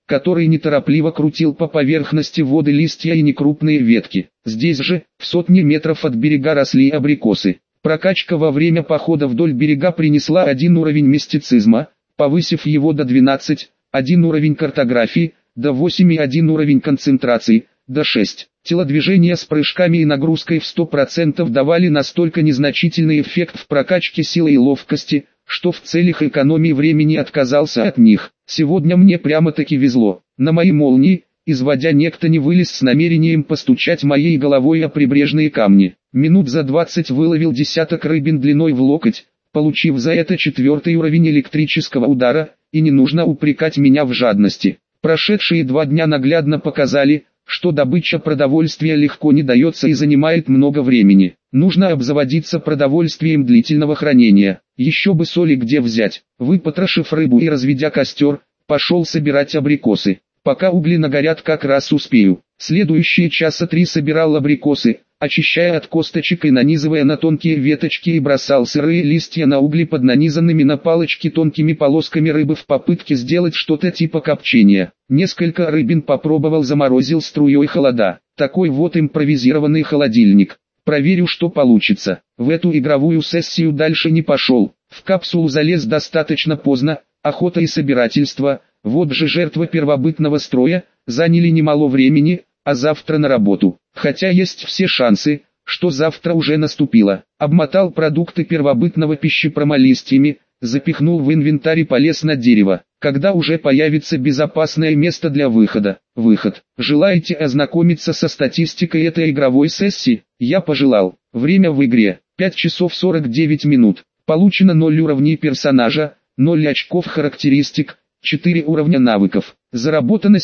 который неторопливо крутил по поверхности воды листья и некрупные ветки. Здесь же, в сотни метров от берега, росли абрикосы. Прокачка во время похода вдоль берега принесла один уровень мистицизма, повысив его до 12, один уровень картографии, до 8 и один уровень концентрации, до 6. Телодвижения с прыжками и нагрузкой в 100% давали настолько незначительный эффект в прокачке силы и ловкости, что в целях экономии времени отказался от них. Сегодня мне прямо-таки везло. На мои молнии, изводя, некто не вылез с намерением постучать моей головой о прибрежные камни. Минут за 20 выловил десяток рыбин длиной в локоть, получив за это 4-й уровень электрического удара, и не нужно упрекать меня в жадности. Прошедшие 2 дня наглядно показали, что добыча продовольствия легко не дается и занимает много времени. Нужно обзаводиться продовольствием длительного хранения. Еще бы соли где взять. Выпотрошив рыбу и разведя костер, пошел собирать абрикосы. Пока угли нагорят, как раз успею. Следующие часа 3 собирал абрикосы, очищая от косточек и нанизывая на тонкие веточки, и бросал сырые листья на угли под нанизанными на палочки тонкими полосками рыбы в попытке сделать что-то типа копчения. Несколько рыбин попробовал, заморозил струей холода. Такой вот импровизированный холодильник. Проверю, что получится. В эту игровую сессию дальше не пошел. В капсулу залез достаточно поздно. Охота и собирательство, вот же жертва первобытного строя, заняли немало времени, а завтра на работу. Хотя есть все шансы, что завтра уже наступило. Обмотал продукты первобытного пищепрома листьями, запихнул в инвентарь и полез на дерево. Когда уже появится безопасное место для выхода? Выход. Желаете ознакомиться со статистикой этой игровой сессии? Я пожелал. Время в игре 5 часов 49 минут. Получено 0 уровней персонажа, 0 очков характеристик, 4 уровня навыков. Заработано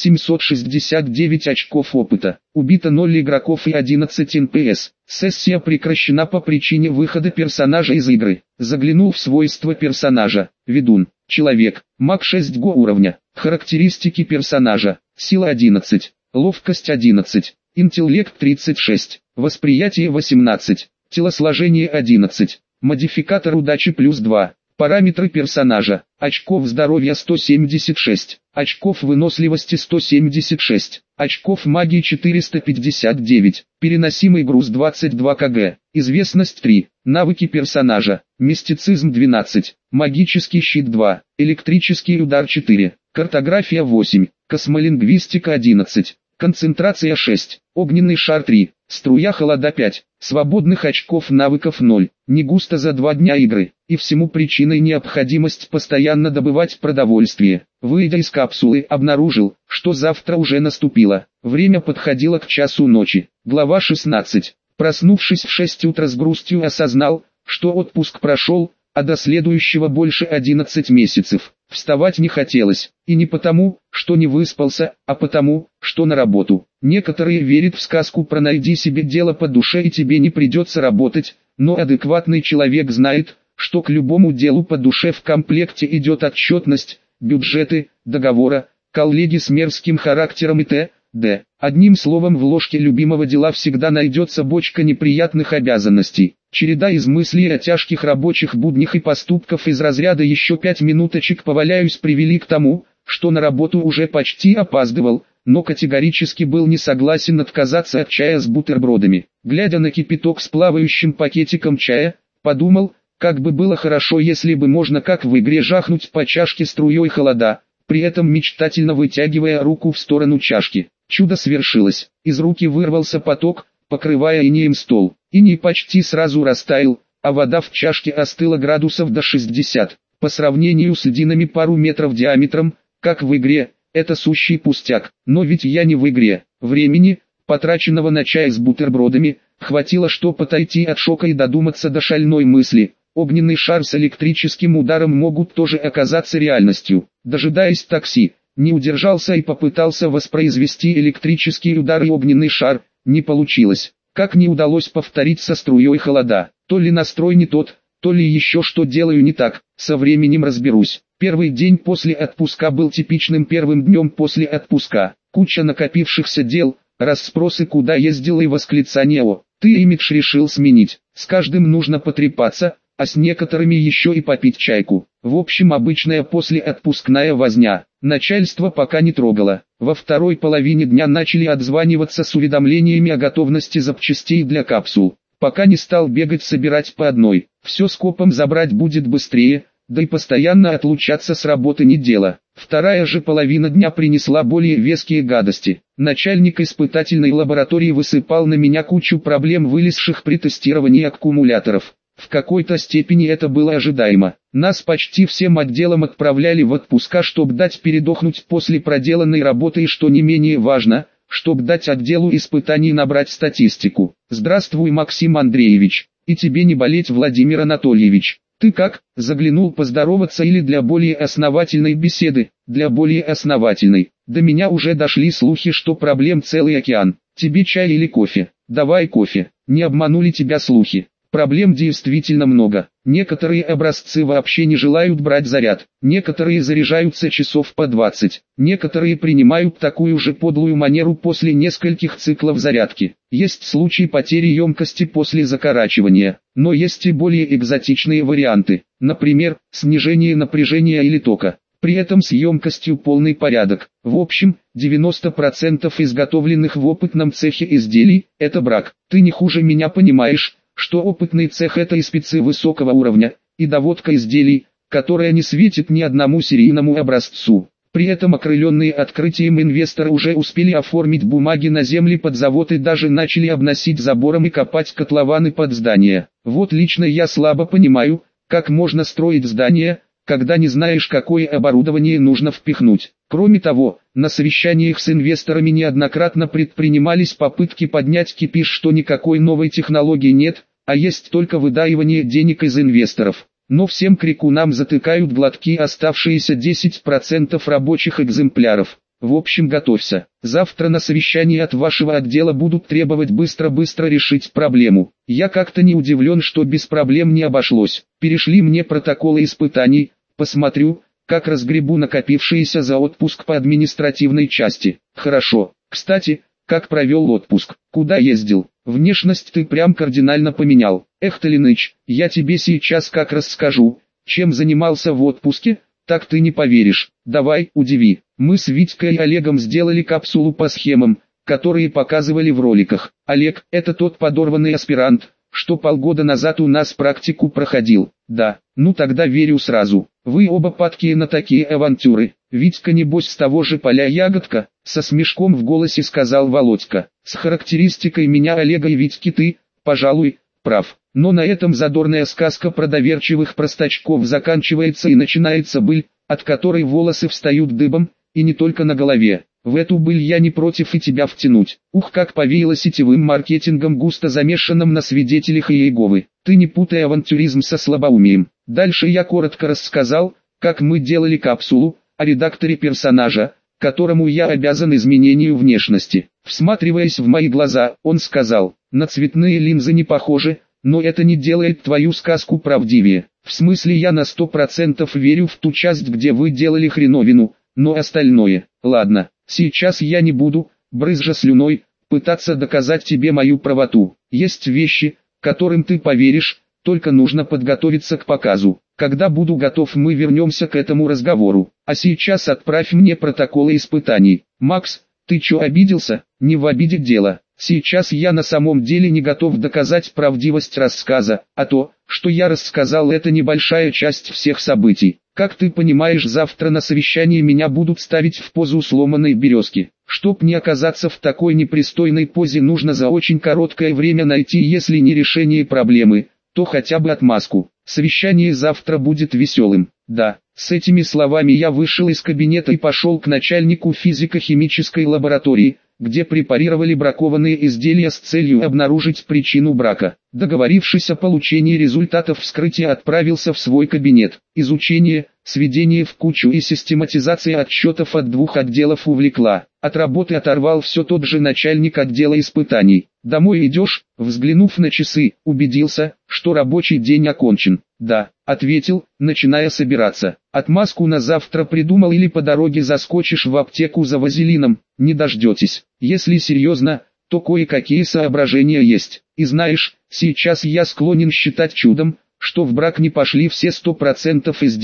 769 очков опыта. Убито 0 игроков и 11 НПС. Сессия прекращена по причине выхода персонажа из игры. Заглянул в свойства персонажа. Ведун. Человек. Маг 6 го уровня. Характеристики персонажа. Сила 11. Ловкость 11. Интеллект 36. Восприятие 18. Телосложение 11. Модификатор удачи +2. Параметры персонажа. Очков здоровья 176. Очков выносливости 176. Очков магии 459. Переносимый груз 22 кг. Известность 3. Навыки персонажа. Мистицизм 12. Магический щит 2. Электрический удар 4. Картография 8. Космолингвистика 11. Концентрация 6. Огненный шар 3. Струя холода 5. Свободных очков навыков 0. Не густо за 2 дня игры. И всему причиной необходимость постоянно добывать продовольствие. Выйдя из капсулы, обнаружил, что завтра уже наступило. Время подходило к часу ночи. Глава 16. Проснувшись в 6 утра, с грустью осознал, что отпуск прошел, а до следующего больше 11 месяцев. Вставать не хотелось, и не потому, что не выспался, а потому, что на работу. Некоторые верят в сказку про «найди себе дело по душе и тебе не придется работать», но адекватный человек знает, что к любому делу по душе в комплекте идет отчетность, бюджеты, договора, коллеги с мерзким характером и т.д. Одним словом, в ложке любимого дела всегда найдется бочка неприятных обязанностей. Череда из мыслей о тяжких рабочих буднях и поступков из разряда «еще 5 минуточек поваляюсь» привели к тому, что на работу уже почти опаздывал, но категорически был не согласен отказаться от чая с бутербродами. Глядя на кипяток с плавающим пакетиком чая, подумал, как бы было хорошо, если бы можно как в игре жахнуть по чашке струей холода, при этом мечтательно вытягивая руку в сторону чашки. Чудо свершилось, из руки вырвался поток, покрывая инеем стол. Иней почти сразу растаял, а вода в чашке остыла градусов до 60. По сравнению с льдинами пару метров диаметром, как в игре, это сущий пустяк. Но ведь я не в игре. Времени, потраченного на чай с бутербродами, хватило, чтобы отойти от шока и додуматься до шальной мысли. Огненный шар с электрическим ударом могут тоже оказаться реальностью. Дожидаясь такси, не удержался и попытался воспроизвести электрический удар и огненный шар. Не получилось. Как не удалось повторить со струей холода. То ли настрой не тот, то ли еще что делаю не так. Со временем разберусь. Первый день после отпуска был типичным первым днем после отпуска. Куча накопившихся дел, расспросы, куда ездил, и восклицания о «ты имидж решил сменить». С каждым нужно потрепаться, а с некоторыми еще и попить чайку. В общем, обычная послеотпускная возня. начальство пока не трогало. Во второй половине дня начали отзваниваться с уведомлениями о готовности запчастей для капсул. Пока не стал бегать собирать по одной, все скопом забрать будет быстрее, да и постоянно отлучаться с работы не дело. Вторая же половина дня принесла более веские гадости. Начальник испытательной лаборатории высыпал на меня кучу проблем, вылезших при тестировании аккумуляторов. В какой-то степени это было ожидаемо. Нас почти всем отделом отправляли в отпуска, чтобы дать передохнуть после проделанной работы и, что не менее важно, чтобы дать отделу испытаний набрать статистику. Здравствуй, Максим Андреевич, и тебе не болеть, Владимир Анатольевич. Ты как? Заглянул поздороваться или для более основательной беседы? Для более основательной. До меня уже дошли слухи, что проблем целый океан. Тебе чай или кофе? Давай кофе. Не обманули тебя слухи. Проблем действительно много. Некоторые образцы вообще не желают брать заряд. Некоторые заряжаются часов по 20. Некоторые принимают такую же подлую манеру после нескольких циклов зарядки. Есть случаи потери емкости после закорачивания. Но есть и более экзотичные варианты. Например, снижение напряжения или тока. При этом с емкостью полный порядок. В общем, 90% изготовленных в опытном цехе изделий – это брак. Ты не хуже меня понимаешь, что опытный цех – это и спецы высокого уровня, и доводка изделий, которая не светит ни одному серийному образцу. При этом окрыленные открытием инвесторы уже успели оформить бумаги на земли под завод и даже начали обносить забором и копать котлованы под здания. Вот лично я слабо понимаю, как можно строить здание, когда не знаешь, какое оборудование нужно впихнуть. Кроме того, на совещаниях с инвесторами неоднократно предпринимались попытки поднять кипиш, что никакой новой технологии нет, а есть только выдаивание денег из инвесторов. Но всем крикунам затыкают глотки оставшиеся 10% рабочих экземпляров. В общем, готовься. Завтра на совещании от вашего отдела будут требовать быстро-быстро решить проблему. Я как-то не удивлен, что без проблем не обошлось. Перешли мне протоколы испытаний, посмотрю, как разгребу накопившиеся за отпуск по административной части. Хорошо. Кстати, как провел отпуск? Куда ездил? Внешность ты прям кардинально поменял. Эх, Толиныч, я тебе сейчас как расскажу, чем занимался в отпуске, так ты не поверишь. Давай, удиви. Мы с Витькой и Олегом сделали капсулу по схемам, которые показывали в роликах. Олег – это тот подорванный аспирант, что полгода назад у нас практику проходил. Да, ну тогда верю сразу. Вы оба падкие на такие авантюры. Витька небось с того же поля ягодка, со смешком в голосе сказал Володька. С характеристикой меня, Олега и Витьки ты, пожалуй, прав. Но на этом задорная сказка про доверчивых простачков заканчивается и начинается быль, от которой волосы встают дыбом, и не только на голове. В эту быль я не против и тебя втянуть. Ух, как повеяло сетевым маркетингом, густо замешанным на свидетелях Иеговы. Ты не путай авантюризм со слабоумием. Дальше я коротко рассказал, как мы делали капсулу, о редакторе персонажа, которому я обязан изменению внешности. Всматриваясь в мои глаза, он сказал: на цветные линзы не похоже, но это не делает твою сказку правдивее. В смысле, я на 100% верю в ту часть, где вы делали хреновину, но остальное, ладно, сейчас я не буду, брызжа слюной, пытаться доказать тебе мою правоту. Есть вещи, которым ты поверишь, только нужно подготовиться к показу. Когда буду готов, мы вернемся к этому разговору. А сейчас отправь мне протоколы испытаний. Макс, ты чё, обиделся? Не в обиде дело. Сейчас я на самом деле не готов доказать правдивость рассказа, а то, что я рассказал, это небольшая часть всех событий. Как ты понимаешь, завтра на совещании меня будут ставить в позу сломанной березки. Чтоб не оказаться в такой непристойной позе, нужно за очень короткое время найти, если не решение проблемы, то хотя бы отмазку. Совещание завтра будет веселым. Да, с этими словами я вышел из кабинета и пошел к начальнику физико-химической лаборатории, где препарировали бракованные изделия с целью обнаружить причину брака. Договорившись о получении результатов вскрытия, отправился в свой кабинет. Изучение, сведение в кучу и систематизация отчетов от двух отделов увлекла. От работы оторвал все тот же начальник отдела испытаний. «Домой идешь?» Взглянув на часы, убедился, что рабочий день окончен. «Да», ответил, начиная собираться. «Отмазку на завтра придумал или по дороге заскочишь в аптеку за вазелином?» «Не дождетесь. Если серьезно, то кое-какие соображения есть. И знаешь, сейчас я склонен считать чудом, что в брак не пошли все 100% изделий.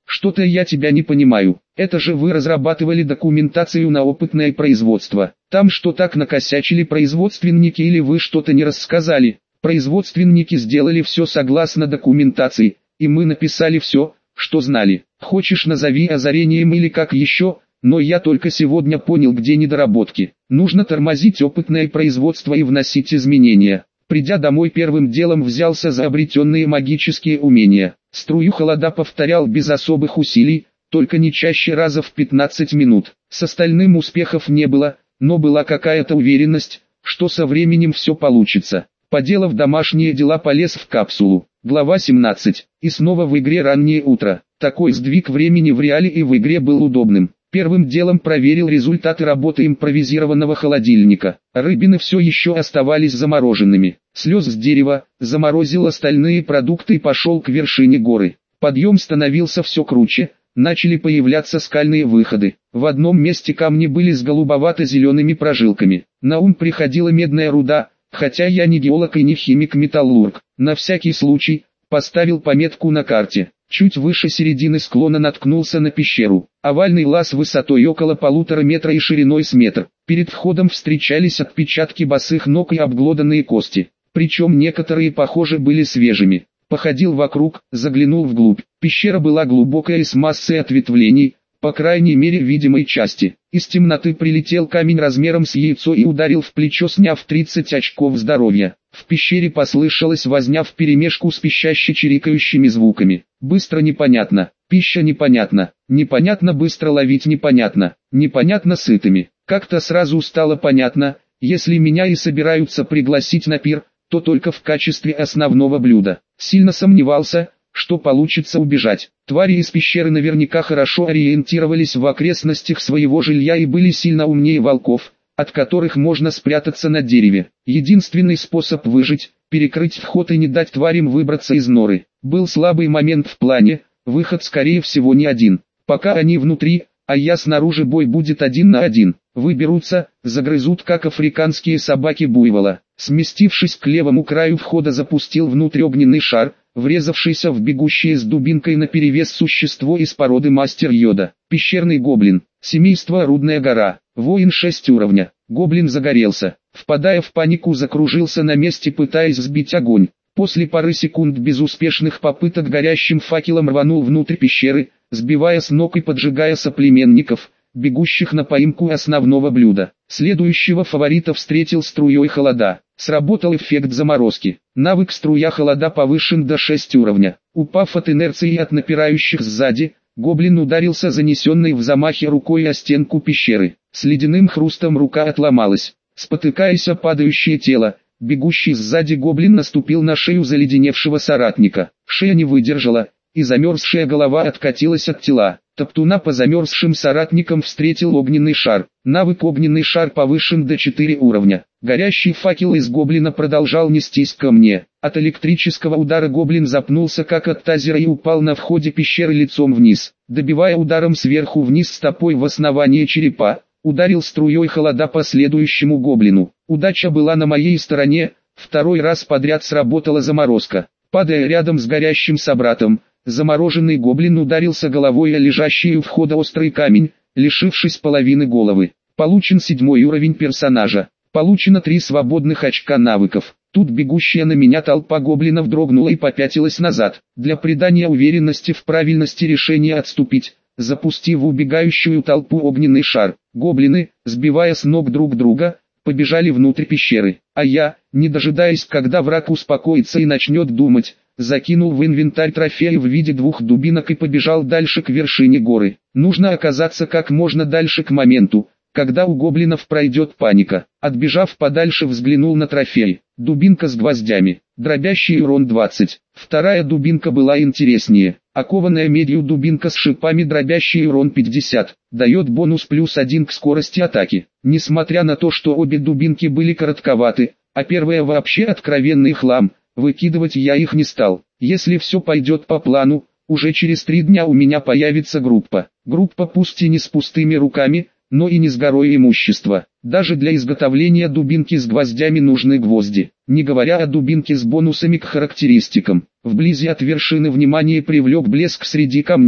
Что-то я тебя не понимаю. Это же вы разрабатывали документацию на опытное производство. Там что так накосячили производственники или вы что-то не рассказали? Производственники сделали все согласно документации, и мы написали все, что знали. Хочешь, назови озарением или как еще, но я только сегодня понял, где недоработки. Нужно тормозить опытное производство и вносить изменения. Придя домой, первым делом взялся за обретенные магические умения. Струю холода повторял без особых усилий, только не чаще раза в 15 минут. С остальным успехов не было, но была какая-то уверенность, что со временем все получится. Поделав домашние дела, полез в капсулу. Глава 17. И снова в игре раннее утро. Такой сдвиг времени в реале и в игре был удобным. Первым делом проверил результаты работы импровизированного холодильника. Рыбины все еще оставались замороженными. Слез с дерева, заморозил остальные продукты и пошел к вершине горы. Подъем становился все круче, начали появляться скальные выходы. В одном месте камни были с голубовато-зелеными прожилками. На ум приходила медная руда, хотя я не геолог и не химик-металлург. На всякий случай, поставил пометку на карте. Чуть выше середины склона наткнулся на пещеру. Овальный лаз высотой около 1,5 метра и шириной с метр. Перед входом встречались отпечатки босых ног и обглоданные кости. Причем некоторые, похоже, были свежими. Походил вокруг, заглянул вглубь. Пещера была глубокая и с массой ответвлений, по крайней мере видимой части. Из темноты прилетел камень размером с яйцо и ударил в плечо, сняв 30 очков здоровья. В пещере послышалась возня вперемешку с пищаще-чирикающими звуками. Быстро непонятно, пища непонятна, непонятно быстро ловить непонятно, непонятно сытыми. Как-то сразу стало понятно, если меня и собираются пригласить на пир, то только в качестве основного блюда. Сильно сомневался, что получится убежать. Твари из пещеры наверняка хорошо ориентировались в окрестностях своего жилья и были сильно умнее волков, от которых можно спрятаться на дереве. Единственный способ выжить – перекрыть вход и не дать тварям выбраться из норы. Был слабый момент в плане, выход скорее всего не один. Пока они внутри, а я снаружи, бой будет 1 на 1. Выберутся, загрызут как африканские собаки буйвола. Сместившись к левому краю входа, запустил внутрь огненный шар, врезавшийся в бегущее с дубинкой наперевес существо из породы Мастер Йода. Пещерный гоблин. Семейство Рудная гора. Воин 6 уровня. Гоблин загорелся. Впадая в панику, закружился на месте, пытаясь сбить огонь. После пары секунд безуспешных попыток горящим факелом рванул внутрь пещеры, сбивая с ног и поджигая соплеменников, бегущих на поимку основного блюда. Следующего фаворита встретил струей холода. Сработал эффект заморозки. Навык струя холода повышен до 6 уровня. Упав от инерции и от напирающих сзади, гоблин ударился занесенной в замахе рукой о стенку пещеры. С ледяным хрустом рука отломалась. Спотыкаясь о падающее тело, бегущий сзади гоблин наступил на шею заледеневшего соратника. Шея не выдержала, и замерзшая голова откатилась от тела. Топтуна по замерзшим соратникам встретил огненный шар. Навык огненный шар повышен до 4 уровня. Горящий факел из гоблина продолжал нестись ко мне. От электрического удара гоблин запнулся как от тазера и упал на входе пещеры лицом вниз. Добивая ударом сверху вниз стопой в основание черепа, ударил струей холода по следующему гоблину. Удача была на моей стороне, второй раз подряд сработала заморозка. Падая рядом с горящим собратом, замороженный гоблин ударился головой о лежащий у входа острый камень, лишившись половины головы. Получен 7 уровень персонажа. Получено 3 свободных очка навыков. Тут бегущая на меня толпа гоблинов дрогнула и попятилась назад. Для придания уверенности в правильности решения отступить, запустив в убегающую толпу огненный шар. Гоблины, сбивая с ног друг друга, побежали внутрь пещеры. А я, не дожидаясь, когда враг успокоится и начнет думать, закинул в инвентарь трофеи в виде 2 дубинок и побежал дальше к вершине горы. Нужно оказаться как можно дальше к моменту, когда у гоблинов пройдет паника. Отбежав подальше, взглянул на трофей. Дубинка с гвоздями, дробящий урон 20. Вторая дубинка была интереснее. Окованная медью дубинка с шипами, дробящий урон 50. Дает бонус +1 к скорости атаки. Несмотря на то, что обе дубинки были коротковаты, а первая вообще откровенный хлам, выкидывать я их не стал. Если все пойдет по плану, уже через 3 дня у меня появится группа. Группа пусть и не с пустыми руками, но и не с горой имущества. Даже для изготовления дубинки с гвоздями нужны гвозди, не говоря о дубинке с бонусами к характеристикам. Вблизи от вершины внимание привлек блеск среди камней.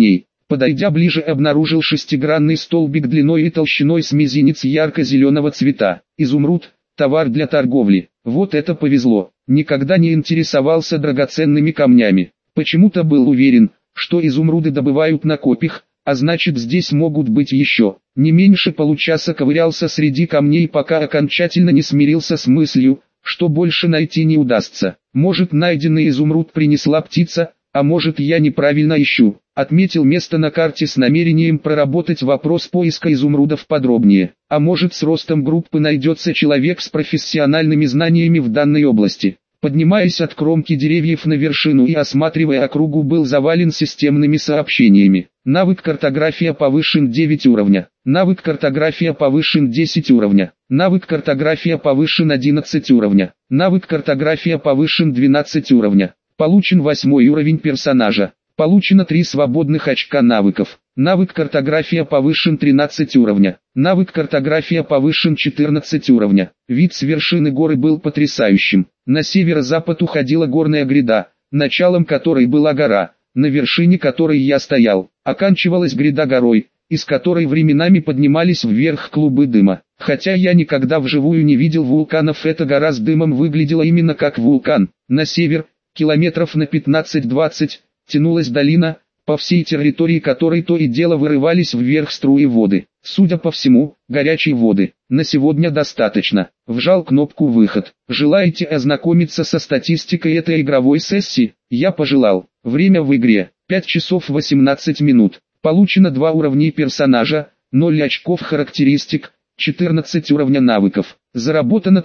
Подойдя ближе, обнаружил шестигранный столбик длиной и толщиной с мизинец ярко-зеленого цвета. Изумруд – товар для торговли. Вот это повезло. Никогда не интересовался драгоценными камнями. Почему-то был уверен, что изумруды добывают на копьях, а значит здесь могут быть еще. Не меньше получаса ковырялся среди камней, пока окончательно не смирился с мыслью, что больше найти не удастся. Может, найденный изумруд принесла птица, а может, я неправильно ищу. Отметил место на карте с намерением проработать вопрос поиска изумрудов подробнее. А может, с ростом группы найдется человек с профессиональными знаниями в данной области. Поднимаясь от кромки деревьев на вершину и осматривая округу, был завален системными сообщениями. Навык картография повышен 9 уровня. Навык картография повышен 10 уровня. Навык картография повышен 11 уровня. Навык картография повышен 12 уровня. Получен 8 уровень персонажа. Получено 3 свободных очка навыков. Навык картография повышен 13 уровня. Навык картография повышен 14 уровня. Вид с вершины горы был потрясающим. На северо-запад уходила горная гряда, началом которой была гора, на вершине которой я стоял. Оканчивалась гряда горой, из которой временами поднимались вверх клубы дыма. Хотя я никогда вживую не видел вулканов, эта гора с дымом выглядела именно как вулкан. На север, километров на 15-20, тянулась долина, по всей территории которой то и дело вырывались вверх струи воды. Судя по всему, горячей воды. На сегодня достаточно. Вжал кнопку «Выход». Желаете ознакомиться со статистикой этой игровой сессии? Я пожелал. Время в игре 5 часов 18 минут. Получено 2 уровня персонажа, 0 очков характеристик, 14 уровня навыков. Заработано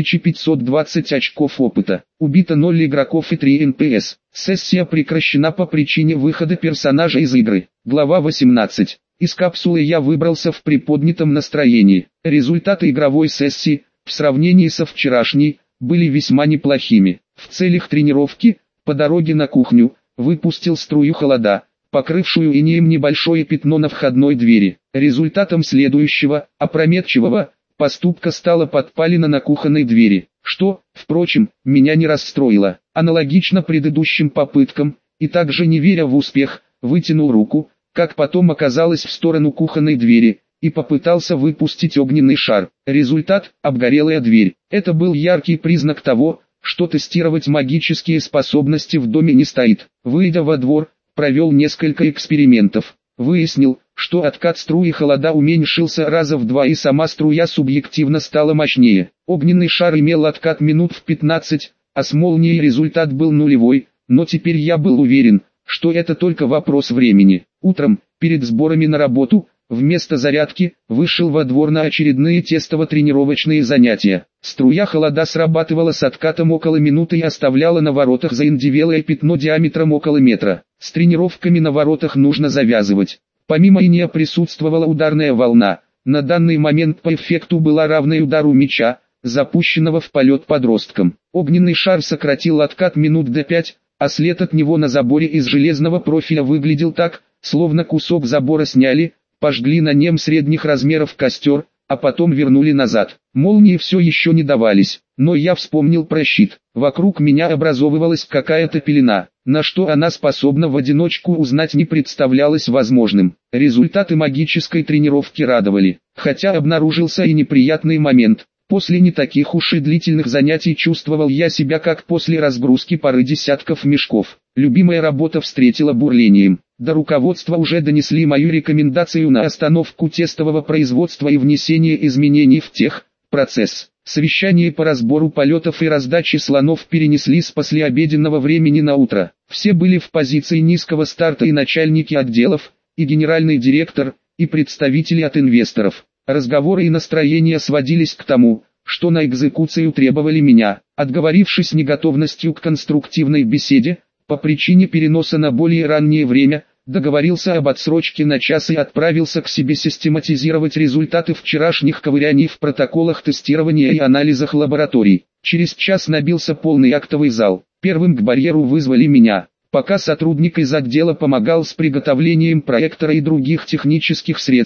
3520 очков опыта. Убито 0 игроков и 3 НПС. Сессия прекращена по причине выхода персонажа из игры. Глава 18. Из капсулы я выбрался в приподнятом настроении. Результаты игровой сессии, в сравнении со вчерашней, были весьма неплохими. В целях тренировки, по дороге на кухню, выпустил струю холода, покрывшую инеем небольшое пятно на входной двери. Результатом следующего, опрометчивого, поступка стала подпалина на кухонной двери, что, впрочем, меня не расстроило. Аналогично предыдущим попыткам, и также не веря в успех, вытянул руку, как потом оказалось, в сторону кухонной двери, и попытался выпустить огненный шар. Результат – обгорелая дверь. Это был яркий признак того, что тестировать магические способности в доме не стоит. Выйдя во двор, провел несколько экспериментов. Выяснил, что откат струи холода уменьшился раза в 2 и сама струя субъективно стала мощнее. Огненный шар имел откат минут в 15, а с молнией результат был нулевой, но теперь я был уверен, что это только вопрос времени. Утром, перед сборами на работу, вместо зарядки, вышел во двор на очередные тестово-тренировочные занятия. Струя холода срабатывала с откатом около минуты и оставляла на воротах заиндевелое пятно диаметром около метра. С тренировками на воротах нужно завязывать. Помимо инея присутствовала ударная волна. На данный момент по эффекту была равной удару мяча, запущенного в полет подростком. Огненный шар сократил откат минут до 5, а след от него на заборе из железного профиля выглядел так, словно кусок забора сняли, пожгли на нем средних размеров костер, а потом вернули назад. Молнии все еще не давались, но я вспомнил про щит. Вокруг меня образовывалась какая-то пелена. На что она способна в одиночку узнать не представлялось возможным. Результаты магической тренировки радовали, хотя обнаружился и неприятный момент. После не таких уж и длительных занятий чувствовал я себя как после разгрузки пары десятков мешков. Любимая работа встретила бурлением. До руководства уже донесли мою рекомендацию на остановку тестового производства и внесение изменений в техпроцесс. Совещание по разбору полетов и раздаче слонов перенесли с послеобеденного времени на утро. Все были в позиции низкого старта, и начальники отделов, и генеральный директор, и представители от инвесторов. Разговоры и настроения сводились к тому, что на экзекуцию требовали меня. Отговорившись неготовностью к конструктивной беседе, по причине переноса на более раннее время, договорился об отсрочке на час и отправился к себе систематизировать результаты вчерашних ковыряний в протоколах тестирования и анализах лабораторий. Через час набился полный актовый зал. Первым к барьеру вызвали меня. Пока сотрудник из отдела помогал с приготовлением проектора и других технических средств,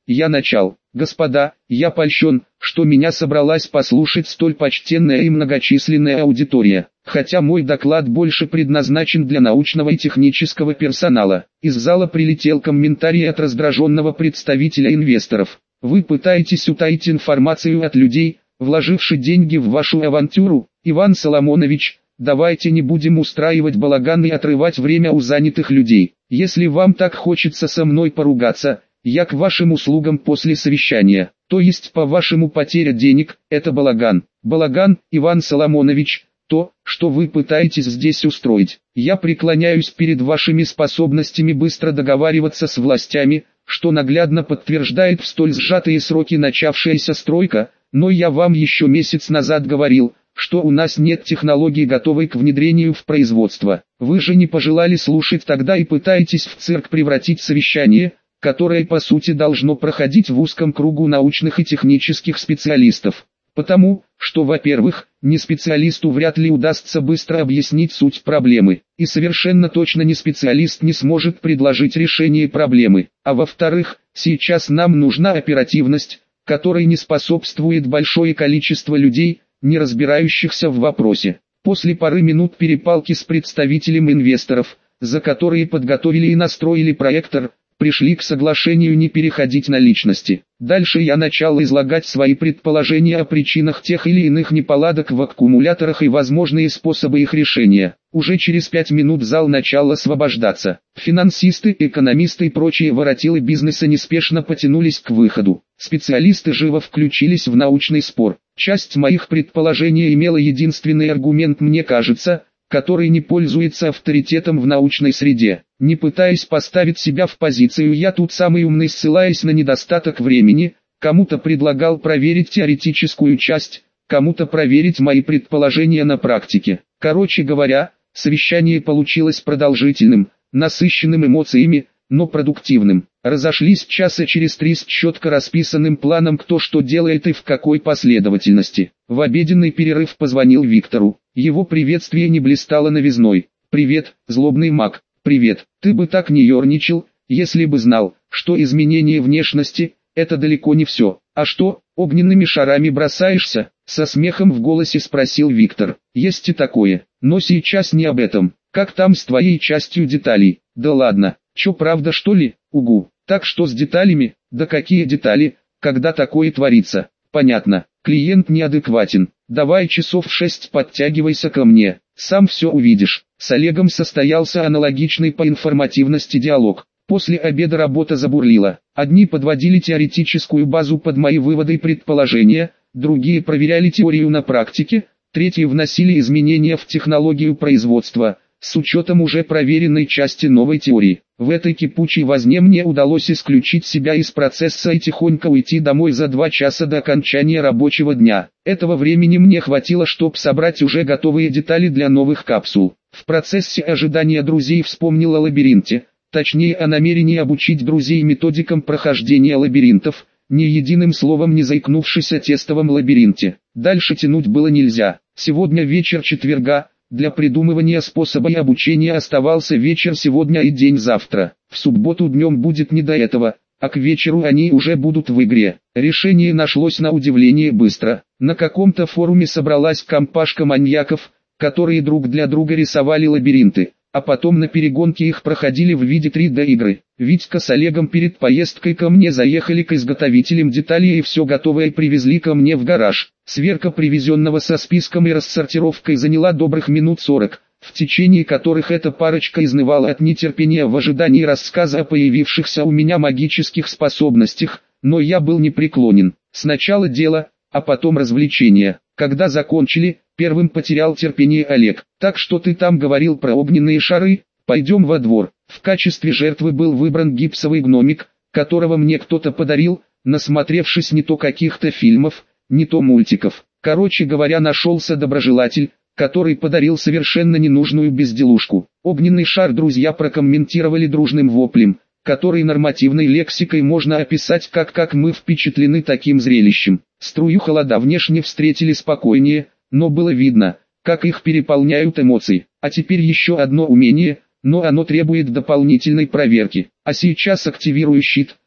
я начал. Господа, я польщен, что меня собралась послушать столь почтенная и многочисленная аудитория. Хотя мой доклад больше предназначен для научного и технического персонала. Из зала прилетел комментарий от раздраженного представителя инвесторов. Вы пытаетесь утаить информацию от людей, вложивших деньги в вашу авантюру, Иван Соломонович. Давайте не будем устраивать балаган и отрывать время у занятых людей. Если вам так хочется со мной поругаться, я к вашим услугам после совещания. То есть, по-вашему, потеря денег – это балаган. Балаган, Иван Соломонович, то, что вы пытаетесь здесь устроить. Я преклоняюсь перед вашими способностями быстро договариваться с властями, что наглядно подтверждает в столь сжатые сроки начавшаяся стройка, но я вам еще месяц назад говорил, что у нас нет технологий, готовой к внедрению в производство. Вы же не пожелали слушать тогда и пытаетесь в цирк превратить совещание, которое по сути должно проходить в узком кругу научных и технических специалистов. Потому, что, во-первых, не специалисту вряд ли удастся быстро объяснить суть проблемы, и совершенно точно не специалист не сможет предложить решение проблемы, а во-вторых, сейчас нам нужна оперативность, которой не способствует большое количество людей, не разбирающихся в вопросе. После пары минут перепалки с представителем инвесторов, за которые подготовили и настроили проектор, пришли к соглашению не переходить на личности. Дальше я начал излагать свои предположения о причинах тех или иных неполадок в аккумуляторах и возможные способы их решения. Уже через 5 минут зал начал освобождаться. Финансисты, экономисты и прочие воротилы бизнеса неспешно потянулись к выходу. Специалисты живо включились в научный спор. Часть моих предположений имела единственный аргумент, мне кажется, который не пользуется авторитетом в научной среде. Не пытаясь поставить себя в позицию «я тут самый умный», ссылаясь на недостаток времени, кому-то предлагал проверить теоретическую часть, кому-то проверить мои предположения на практике. Короче говоря, совещание получилось продолжительным, насыщенным эмоциями, но продуктивным. Разошлись часа через 3 с четко расписанным планом, кто что делает и в какой последовательности. В обеденный перерыв позвонил Виктору. Его приветствие не блистало новизной. «Привет, злобный маг, привет. Ты бы так не ерничал, если бы знал, что изменение внешности – это далеко не все. А что, огненными шарами бросаешься?» Со смехом в голосе спросил Виктор. «Есть и такое, но сейчас не об этом. Как там с твоей частью деталей?» «Да ладно, чё, правда что ли? Угу. Так что с деталями? Да какие детали, когда такое творится?» «Понятно, клиент неадекватен. Давай часов в 6 подтягивайся ко мне, сам все увидишь». С Олегом состоялся аналогичный по информативности диалог. После обеда работа забурлила. Одни подводили теоретическую базу под мои выводы и предположения, другие проверяли теорию на практике, третьи вносили изменения в технологию производства, с учетом уже проверенной части новой теории. В этой кипучей возне мне удалось исключить себя из процесса и тихонько уйти домой за 2 часа до окончания рабочего дня. Этого времени мне хватило, чтобы собрать уже готовые детали для новых капсул. В процессе ожидания друзей вспомнил о лабиринте, точнее о намерении обучить друзей методикам прохождения лабиринтов, ни единым словом не заикнувшись о тестовом лабиринте. Дальше тянуть было нельзя. Сегодня вечер четверга. Для придумывания способа и обучения оставался вечер сегодня и день завтра. В субботу днем будет не до этого, а к вечеру они уже будут в игре. Решение нашлось на удивление быстро. На каком-то форуме собралась компашка маньяков, которые друг для друга рисовали лабиринты, а потом на перегонке их проходили в виде 3D игры. Витька с Олегом перед поездкой ко мне заехали к изготовителям деталей и все готовое привезли ко мне в гараж. Сверка привезенного со списком и рассортировкой заняла добрых минут 40, в течение которых эта парочка изнывала от нетерпения в ожидании рассказа о появившихся у меня магических способностях, но я был непреклонен. Сначала дело, а потом развлечение. Когда закончили, первым потерял терпение Олег. «Так что ты там говорил про огненные шары? Пойдем во двор». В качестве жертвы был выбран гипсовый гномик, которого мне кто-то подарил, насмотревшись не то каких-то фильмов, не то мультиков. Короче говоря, нашелся доброжелатель, который подарил совершенно ненужную безделушку. Огненный шар друзья прокомментировали дружным воплем, который нормативной лексикой можно описать как мы впечатлены таким зрелищем. Струю холода внешне встретили спокойнее, но было видно, как их переполняют эмоции. А теперь еще одно умение, но оно требует дополнительной проверки. А сейчас активирую щит,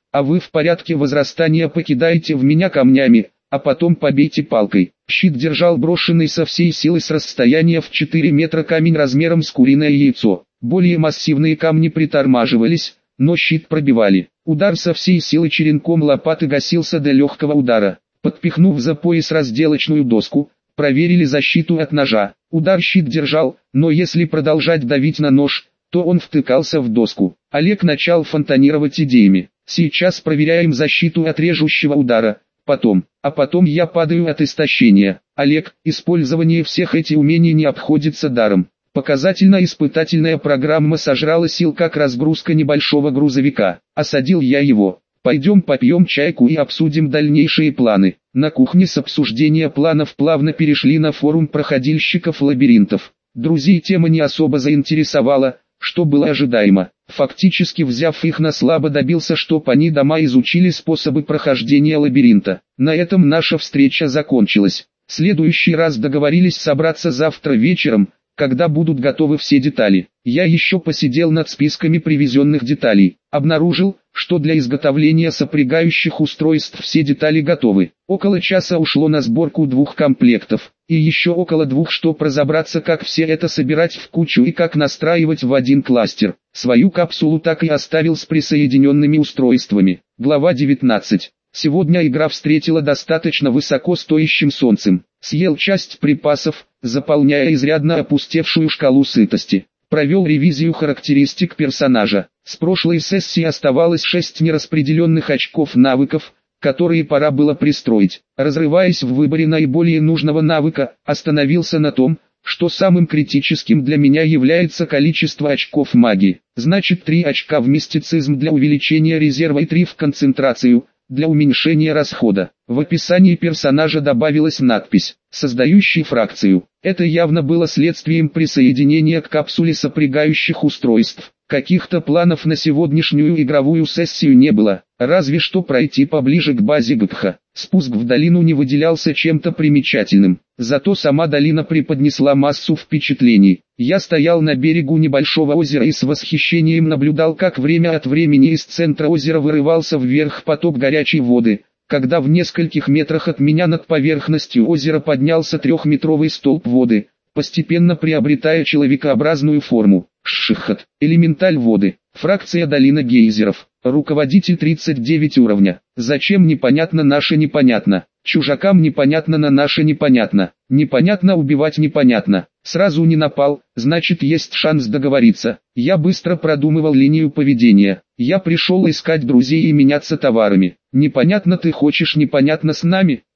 а вы в порядке возрастания покидаете в меня камнями, а потом побейте палкой. Щит держал брошенный со всей силы с расстояния в 4 метра камень размером с куриное яйцо. Более массивные камни притормаживались, но щит пробивали. Удар со всей силы черенком лопаты гасился до легкого удара. Подпихнув за пояс разделочную доску, проверили защиту от ножа. Удар щит держал, но если продолжать давить на нож, то он втыкался в доску. Олег начал фонтанировать идеями. Сейчас проверяем защиту от режущего удара. А потом я падаю от истощения. Олег, использование всех этих умений не обходится даром. Показательно-испытательная программа сожрала сил как разгрузка небольшого грузовика. Осадил я его. Пойдем попьем чайку и обсудим дальнейшие планы. На кухне с обсуждения планов плавно перешли на форум проходильщиков лабиринтов. Друзей тема не особо заинтересовала, что было ожидаемо. Фактически взяв их на слабо добился, чтоб они дома изучили способы прохождения лабиринта. На этом наша встреча закончилась. В следующий раз договорились собраться завтра вечером, когда будут готовы все детали. Я еще посидел над списками привезенных деталей. Обнаружил, что для изготовления сопрягающих устройств все детали готовы. Около часа ушло на сборку 2 комплектов, и еще около 2, чтобы разобраться, как все это собирать в кучу и как настраивать в один кластер. Свою капсулу так и оставил с присоединенными устройствами. Глава 19. Сегодня игра встретила достаточно высоко стоящим солнцем. Съел часть припасов, заполняя изрядно опустевшую шкалу сытости. Провел ревизию характеристик персонажа. С прошлой сессии оставалось 6 нераспределенных очков навыков, которые пора было пристроить. Разрываясь в выборе наиболее нужного навыка, остановился на том, что самым критическим для меня является количество очков магии. Значит 3 очка в мистицизм для увеличения резерва и 3 в концентрацию, для уменьшения расхода. В описании персонажа добавилась надпись «Создающий фракцию». Это явно было следствием присоединения к капсуле сопрягающих устройств. Каких-то планов на сегодняшнюю игровую сессию не было, разве что пройти поближе к базе ГПХ. Спуск в долину не выделялся чем-то примечательным, зато сама долина преподнесла массу впечатлений. Я стоял на берегу небольшого озера и с восхищением наблюдал, как время от времени из центра озера вырывался вверх поток горячей воды, когда в нескольких метрах от меня над поверхностью озера поднялся 3-метровый столб воды, постепенно приобретая человекообразную форму. Шихот. Элементаль воды. Фракция долина гейзеров. Руководитель 39 уровня. Зачем непонятно наше непонятно. Чужакам непонятно на наше непонятно. Непонятно убивать непонятно. Сразу не напал, значит есть шанс договориться. Я быстро продумывал линию поведения. Я пришел искать друзей и меняться товарами. Непонятно ты хочешь непонятно с нами?